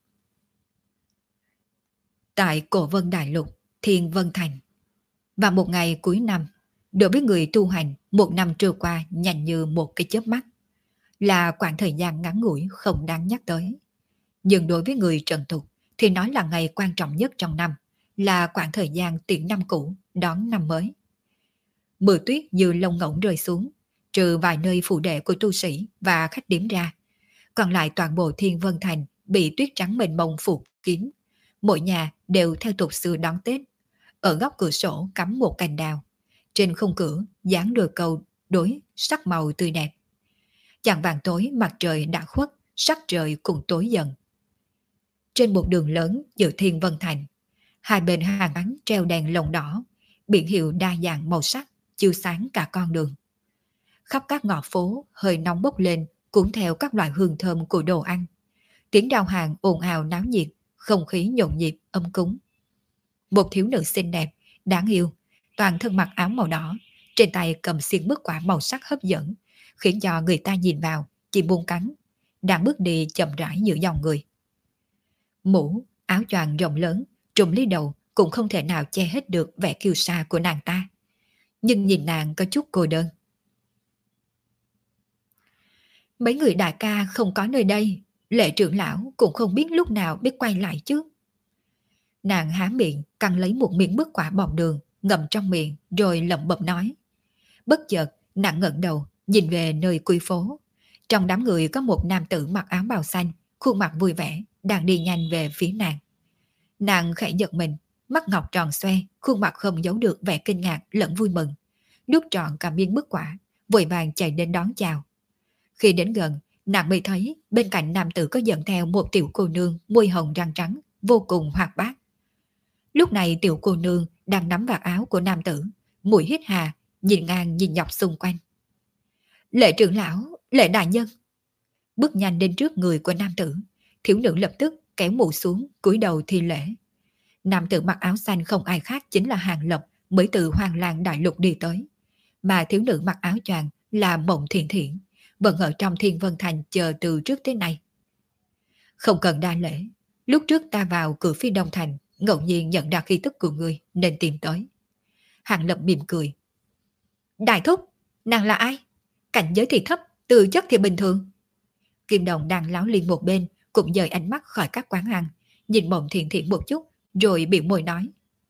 Tại Cổ Vân Đại Lục, Thiên Vân Thành. Và một ngày cuối năm, đối với người tu hành, một năm trôi qua nhanh như một cái chớp mắt, là quãng thời gian ngắn ngủi không đáng nhắc tới. Nhưng đối với người trần tục thì nó là ngày quan trọng nhất trong năm, là quãng thời gian tiễn năm cũ, đón năm mới. Mưa tuyết như lông ngỗng rơi xuống, trừ vài nơi phụ đệ của tu sĩ và khách điếm ra. Còn lại toàn bộ Thiên Vân Thành bị tuyết trắng mênh mông phủ kín. Mỗi nhà đều theo tục xưa đón Tết. Ở góc cửa sổ cắm một cành đào. Trên khung cửa dán đôi câu đối sắc màu tươi đẹp. Chạng vàng tối mặt trời đã khuất, sắc trời cũng tối dần. Trên một đường lớn giữa Thiên Vân Thành, Hai bên hàng quán treo đèn lồng đỏ, biển hiệu đa dạng màu sắc, chiếu sáng cả con đường. Khắp các ngõ phố hơi nóng bốc lên, cuốn theo các loại hương thơm của đồ ăn. Tiếng đào hàng ồn ào náo nhiệt, không khí nhộn nhịp, ấm cúng. Một thiếu nữ xinh đẹp, đáng yêu, toàn thân mặc áo màu đỏ, trên tay cầm xiên bức quả màu sắc hấp dẫn, khiến cho người ta nhìn vào, chỉ buông cắn, đang bước đi chậm rãi giữa dòng người. Mũ, áo choàng rộng lớn, trùm lấy đầu cũng không thể nào che hết được vẻ kiêu sa của nàng ta. Nhưng nhìn nàng có chút cô đơn. Mấy người đại ca không có nơi đây, Lệ trưởng lão cũng không biết lúc nào biết quay lại chứ. Nàng há miệng cắn lấy một miếng bức quả bọc đường, ngậm trong miệng rồi lẩm bẩm nói. Bất chợt nàng ngẩng đầu nhìn về nơi cuối phố. Trong đám người có một nam tử mặc áo bào xanh, khuôn mặt vui vẻ, đang đi nhanh về phía nàng. Nàng khẽ giật mình, mắt ngọc tròn xoe, khuôn mặt không giấu được vẻ kinh ngạc lẫn vui mừng. Nuốt trọn cả miếng bức quả, vội vàng chạy đến đón chào. Khi đến gần, nàng mới thấy bên cạnh nam tử có dẫn theo một tiểu cô nương môi hồng răng trắng, vô cùng hoạt bát. Lúc này tiểu cô nương đang nắm vạt áo của nam tử, mũi hít hà, nhìn ngang nhìn dọc xung quanh. Lệ trưởng lão, Lệ đại nhân. Bước nhanh đến trước người của nam tử, thiếu nữ lập tức kéo mũ xuống, cúi đầu thi lễ. Nam tử mặc áo xanh không ai khác chính là Hàng Lập, mới từ Hoàng Lang Đại Lục đi tới. Mà thiếu nữ mặc áo choàng là Mộng Thiện Thiện, vẫn ở trong Thiên Vân Thành chờ từ trước tới nay. Không cần đa lễ, lúc trước ta vào cửa phía Đông Thành, ngẫu nhiên nhận ra khí tức của ngươi nên tìm tới. Hàng Lập mỉm cười. Đại thúc, nàng là ai? Cảnh giới thì thấp, tư chất thì bình thường. Kim Đồng đang láo liên một bên, cũng dời ánh mắt khỏi các quán ăn, nhìn Mộng Thiện Thiện một chút, rồi biểu môi nói.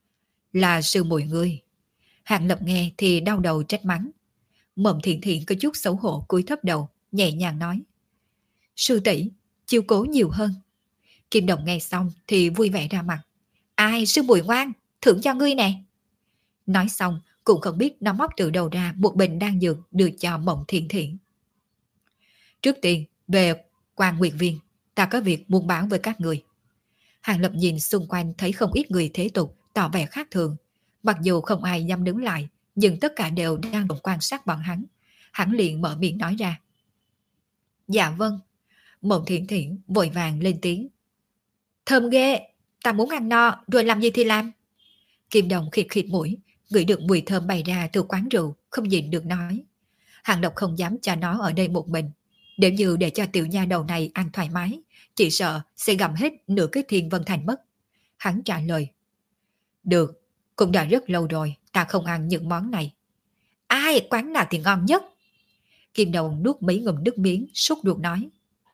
Là sư muội ngươi. Hàng Lập nghe thì đau đầu trách mắng. Mộng Thiện Thiện có chút xấu hổ cúi thấp đầu, nhẹ nhàng nói. Sư tỷ, chiếu cố nhiều hơn. Kim Đồng nghe xong thì vui vẻ ra mặt. Ai, sư muội ngoan, thưởng cho ngươi nè. Nói xong cũng không biết nó móc từ đầu ra một bình đan dược đưa cho Mộng Thiện Thiện. Trước tiên, về Quan Nguyệt Viên, ta có việc muốn báo với các người. Hàng Lập nhìn xung quanh thấy không ít người thế tục tỏ vẻ khác thường. Mặc dù không ai dám đứng lại, nhưng tất cả đều đang đồng quan sát bọn hắn. Hắn liền mở miệng nói ra. Dạ vâng. Mộng Thiện Thiện vội vàng lên tiếng. Thơm ghê, ta muốn ăn no rồi làm gì thì làm. Kim Đồng khịt khịt mũi, ngửi được mùi thơm bay ra từ quán rượu, không nhịn được nói. Hàng Lập không dám cho nó ở đây một mình. Nếu như để cho tiểu nha đầu này ăn thoải mái, chỉ sợ sẽ gặm hết nửa cái Thiên Vân Thành mất. Hắn trả lời. Được, cũng đã rất lâu rồi ta không ăn những món này. Ai, quán nào thì ngon nhất? Kim Đồng nuốt mấy ngụm nước miếng, sốt ruột nói.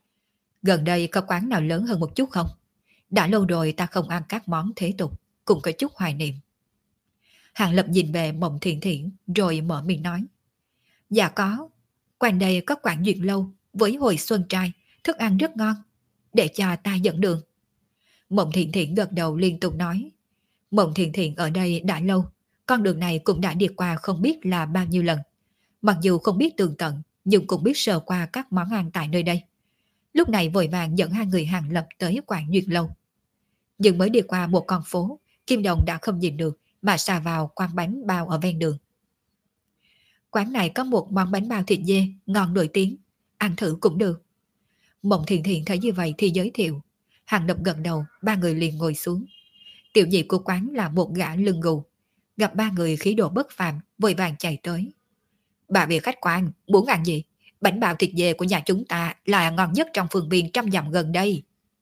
Gần đây có quán nào lớn hơn một chút không? Đã lâu rồi ta không ăn các món thế tục, cũng có chút hoài niệm. Hàng Lập nhìn về Mộng Thiện Thiện rồi mở miệng nói. Dạ có, quanh đây có quán Duyệt Lâu với hồi xuân trai, thức ăn rất ngon, để cho ta dẫn đường. Mộng Thiện Thiện gật đầu liên tục nói. Mộng Thiện Thiện ở đây đã lâu, con đường này cũng đã đi qua không biết là bao nhiêu lần. Mặc dù không biết tường tận, nhưng cũng biết sơ qua các món ăn tại nơi đây. Lúc này vội vàng dẫn hai người Hàng Lập tới quán Duyệt Lâu. Nhưng mới đi qua một con phố, Kim Đồng đã không nhìn được mà xà vào quán bánh bao ở ven đường. Quán này có một món bánh bao thịt dê ngon nổi tiếng, ăn thử cũng được. Mộng Thiện Thiện thấy như vậy thì giới thiệu. Hàng Lập gật đầu, ba người liền ngồi xuống. Tiểu nhị của quán là một gã lưng gù, gặp ba người khí độ bất phàm, vội vàng chạy tới. Bà vị khách quan, muốn ăn gì? Bánh bao thịt dê của nhà chúng ta là ngon nhất trong phường biên trăm dặm gần đây.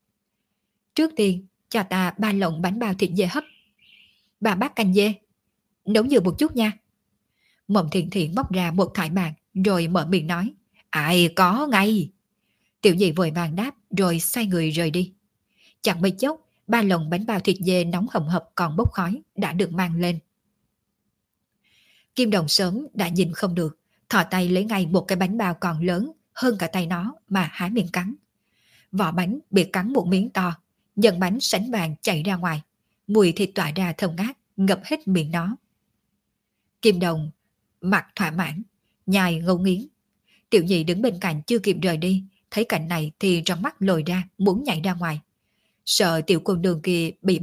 Trước tiên, cho ta ba lồng bánh bao thịt dê hấp. Bà bát canh dê, nấu nhiều một chút nha. Mộng Thiện Thiện bóc ra một thỏi bạc rồi mở miệng nói. Ai có ngay. Tiểu nhị vội vàng đáp rồi xoay người rời đi. Chẳng mấy chốc, ba lồng bánh bao thịt dê nóng hầm hập còn bốc khói đã được mang lên. Kim Đồng sớm đã nhìn không được, thò tay lấy ngay một cái bánh bao còn lớn hơn cả tay nó mà há miệng cắn. Vỏ bánh bị cắn một miếng to, nhân bánh sánh vàng chảy ra ngoài, mùi thịt tỏa ra thơm ngát ngập hết miệng nó. Kim Đồng mặt thỏa mãn, nhai ngấu nghiến. Tiểu nhị đứng bên cạnh chưa kịp rời đi, thấy cảnh này thì trong mắt lồi ra muốn nhảy ra ngoài. Sợ tiểu cô nương kia bị bỏng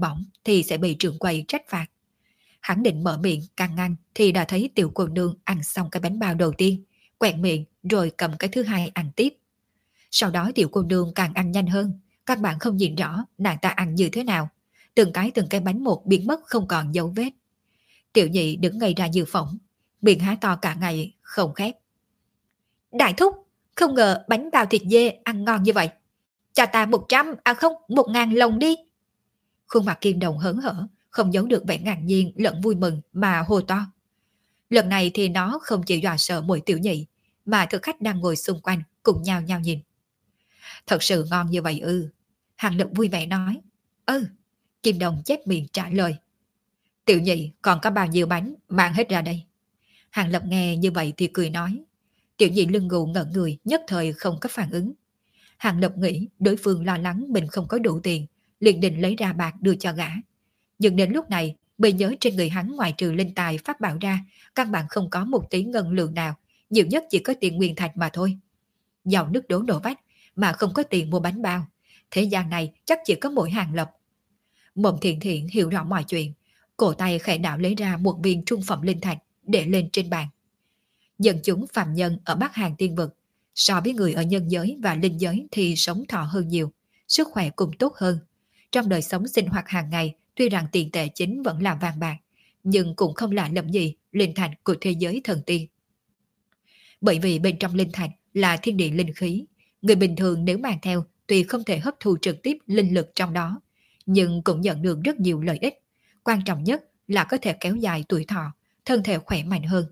thì sẽ bị trưởng quầy trách phạt. Hắn định mở miệng can ngăn thì đã thấy tiểu cô nương ăn xong cái bánh bao đầu tiên, quẹt miệng rồi cầm cái thứ hai ăn tiếp. Sau đó tiểu cô nương càng ăn nhanh hơn, các bạn không nhìn rõ nàng ta ăn như thế nào. Từng cái từng cái bánh một biến mất không còn dấu vết. Tiểu nhị đứng ngây ra như phỏng, miệng há to cả ngày không khép. Đại thúc, không ngờ bánh bao thịt dê ăn ngon như vậy. Cho ta một trăm, à không, một ngàn lồng đi. Khuôn mặt Kim Đồng hớn hở, không giấu được vẻ ngạc nhiên lẫn vui mừng mà hô to. Lần này thì nó không chỉ dọa sợ mỗi tiểu nhị, mà thực khách đang ngồi xung quanh cùng nhau nhau nhìn. Thật sự ngon như vậy ư? Hàng Lập vui vẻ nói. Ừ. Kim Đồng chép miệng trả lời. Tiểu nhị còn có bao nhiêu bánh, mang hết ra đây. Hàng Lập nghe như vậy thì cười nói. Tiểu nhị lưng gù ngẩn người, nhất thời không có phản ứng. Hàng Lập nghĩ đối phương lo lắng mình không có đủ tiền, liền định lấy ra bạc đưa cho gã. Nhưng đến lúc này, mới nhớ trên người hắn ngoài trừ linh tài pháp bảo ra, căn bản không có một tí ngân lượng nào, nhiều nhất chỉ có tiền nguyên thạch mà thôi. Giàu nước đổ đổ vách, mà không có tiền mua bánh bao. Thế gian này chắc chỉ có mỗi Hàng Lập. Mộng Thiện Thiện hiểu rõ mọi chuyện, cổ tay khẽ đạo lấy ra một viên trung phẩm linh thạch để lên trên bàn. Dân chúng phàm nhân ở Bắc Hàn Tiên Vực, so với người ở nhân giới và linh giới thì sống thọ hơn nhiều, sức khỏe cũng tốt hơn. Trong đời sống sinh hoạt hàng ngày, tuy rằng tiền tệ chính vẫn là vàng bạc, nhưng cũng không lạ lẫm gì linh thạch của thế giới thần tiên. Bởi vì bên trong linh thạch là thiên địa linh khí, người bình thường nếu mang theo tuy không thể hấp thu trực tiếp linh lực trong đó, nhưng cũng nhận được rất nhiều lợi ích. Quan trọng nhất là có thể kéo dài tuổi thọ, thân thể khỏe mạnh hơn.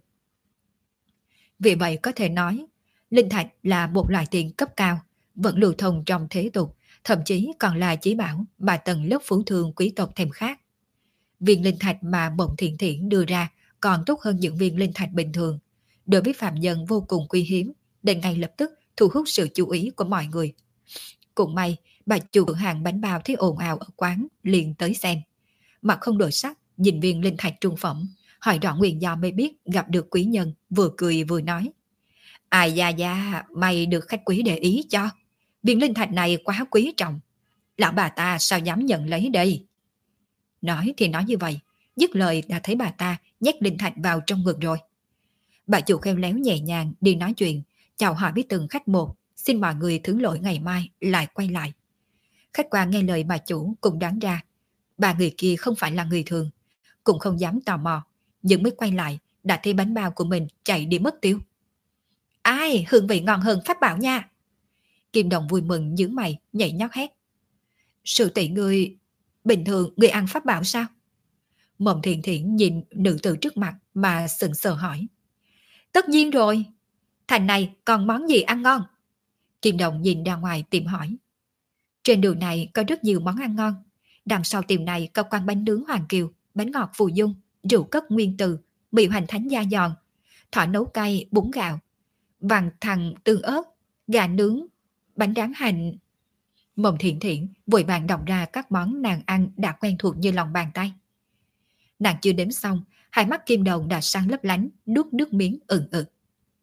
Vì vậy có thể nói, linh thạch là một loại tiền cấp cao, vẫn lưu thông trong thế tục, thậm chí còn là chí bảo mà tầng lớp phú thương quý tộc thèm khát. Viên linh thạch mà Mộng Thiện Thiện đưa ra còn tốt hơn những viên linh thạch bình thường. Đối với phạm nhân vô cùng quý hiếm, nên ngay lập tức thu hút sự chú ý của mọi người. Cũng may, bà chủ cửa hàng bánh bao thấy ồn ào ở quán, liền tới xem. Mặt không đổi sắc, nhìn viên linh thạch trung phẩm, hỏi rõ nguyên do mới biết gặp được quý nhân, vừa cười vừa nói. Ai da da, mày được khách quý để ý cho. Viên linh thạch này quá quý trọng. Lão bà ta sao dám nhận lấy đây? Nói thì nói như vậy, dứt lời đã thấy bà ta nhét linh thạch vào trong ngực rồi. Bà chủ khéo léo nhẹ nhàng đi nói chuyện, chào hỏi với từng khách một, xin mọi người thứ lỗi ngày mai lại quay lại. Khách quan nghe lời bà chủ cũng đoán ra, bà người kia không phải là người thường, cũng không dám tò mò, nhưng mới quay lại đã thấy bánh bao của mình chạy đi mất tiêu. Ai, hương vị ngon hơn pháp bảo nha. Kim Đồng vui mừng nhướng mày, nhảy nhót hét. Sự tỷ ngươi, bình thường ngươi ăn pháp bảo sao? Mộng Thiện Thiện nhìn nữ tử trước mặt mà sững sờ hỏi. Tất nhiên rồi, thành này còn món gì ăn ngon? Kim Đồng nhìn ra ngoài tìm hỏi. Trên đường này có rất nhiều món ăn ngon. Đằng sau tiệm này có quán bánh nướng Hoàng Kiều, bánh ngọt Phù Dung, rượu cất Nguyên Từ, mì hoành thánh da giòn, thỏ nấu cay, bún gạo, vàng thằng tương ớt, gà nướng, bánh tráng hành. Mộng Thiện Thiện vội vàng đọc ra các món nàng ăn đã quen thuộc như lòng bàn tay. Nàng chưa đếm xong, hai mắt Kim Đồng đã sáng lấp lánh, nuốt nước miếng ừng ực.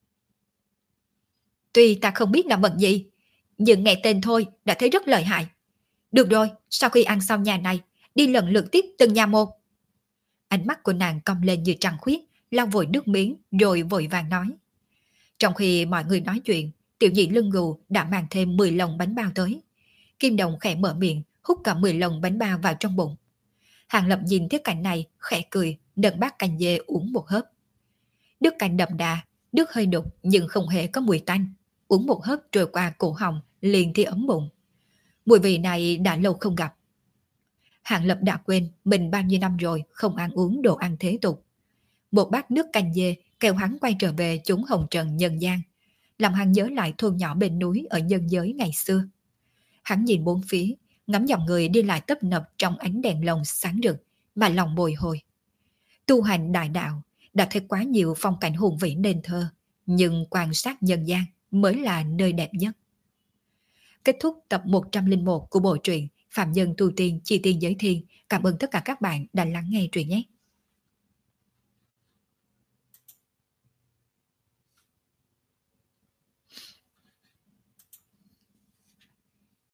Tuy ta không biết là mật gì, nhưng nghe tên thôi đã thấy rất lợi hại. Được rồi, sau khi ăn xong nhà này, đi lần lượt tiếp từng nhà một. Ánh mắt của nàng cong lên như trăng khuyết, lau vội nước miếng rồi vội vàng nói. Trong khi mọi người nói chuyện, tiểu nhị lưng gù đã mang thêm mười lồng bánh bao tới. Kim Đồng khẽ mở miệng, hút cả mười lồng bánh bao vào trong bụng. Hàng Lập nhìn thấy cảnh này, khẽ cười, nâng bát canh dê uống một hớp. Nước canh đậm đà, nước hơi đục nhưng không hề có mùi tanh. Uống một hớp trôi qua cổ họng, liền thì ấm bụng. Mùi vị này đã lâu không gặp. Hàng Lập đã quên mình bao nhiêu năm rồi không ăn uống đồ ăn thế tục. Một bát nước canh dê kêu hắn quay trở về chốn hồng trần nhân gian, làm hắn nhớ lại thôn nhỏ bên núi ở nhân giới ngày xưa. Hắn nhìn bốn phía, ngắm dòng người đi lại tấp nập trong ánh đèn lồng sáng rực, mà lòng bồi hồi. Tu hành đại đạo, đã thấy quá nhiều phong cảnh hùng vĩ nên thơ, nhưng quan sát nhân gian mới là nơi đẹp nhất. Kết thúc tập một trăm lẻ một của bộ truyện Phạm Nhân Tu Tiên Chi Tiên Giới Thiên. Cảm ơn tất cả các bạn đã lắng nghe truyện nhé.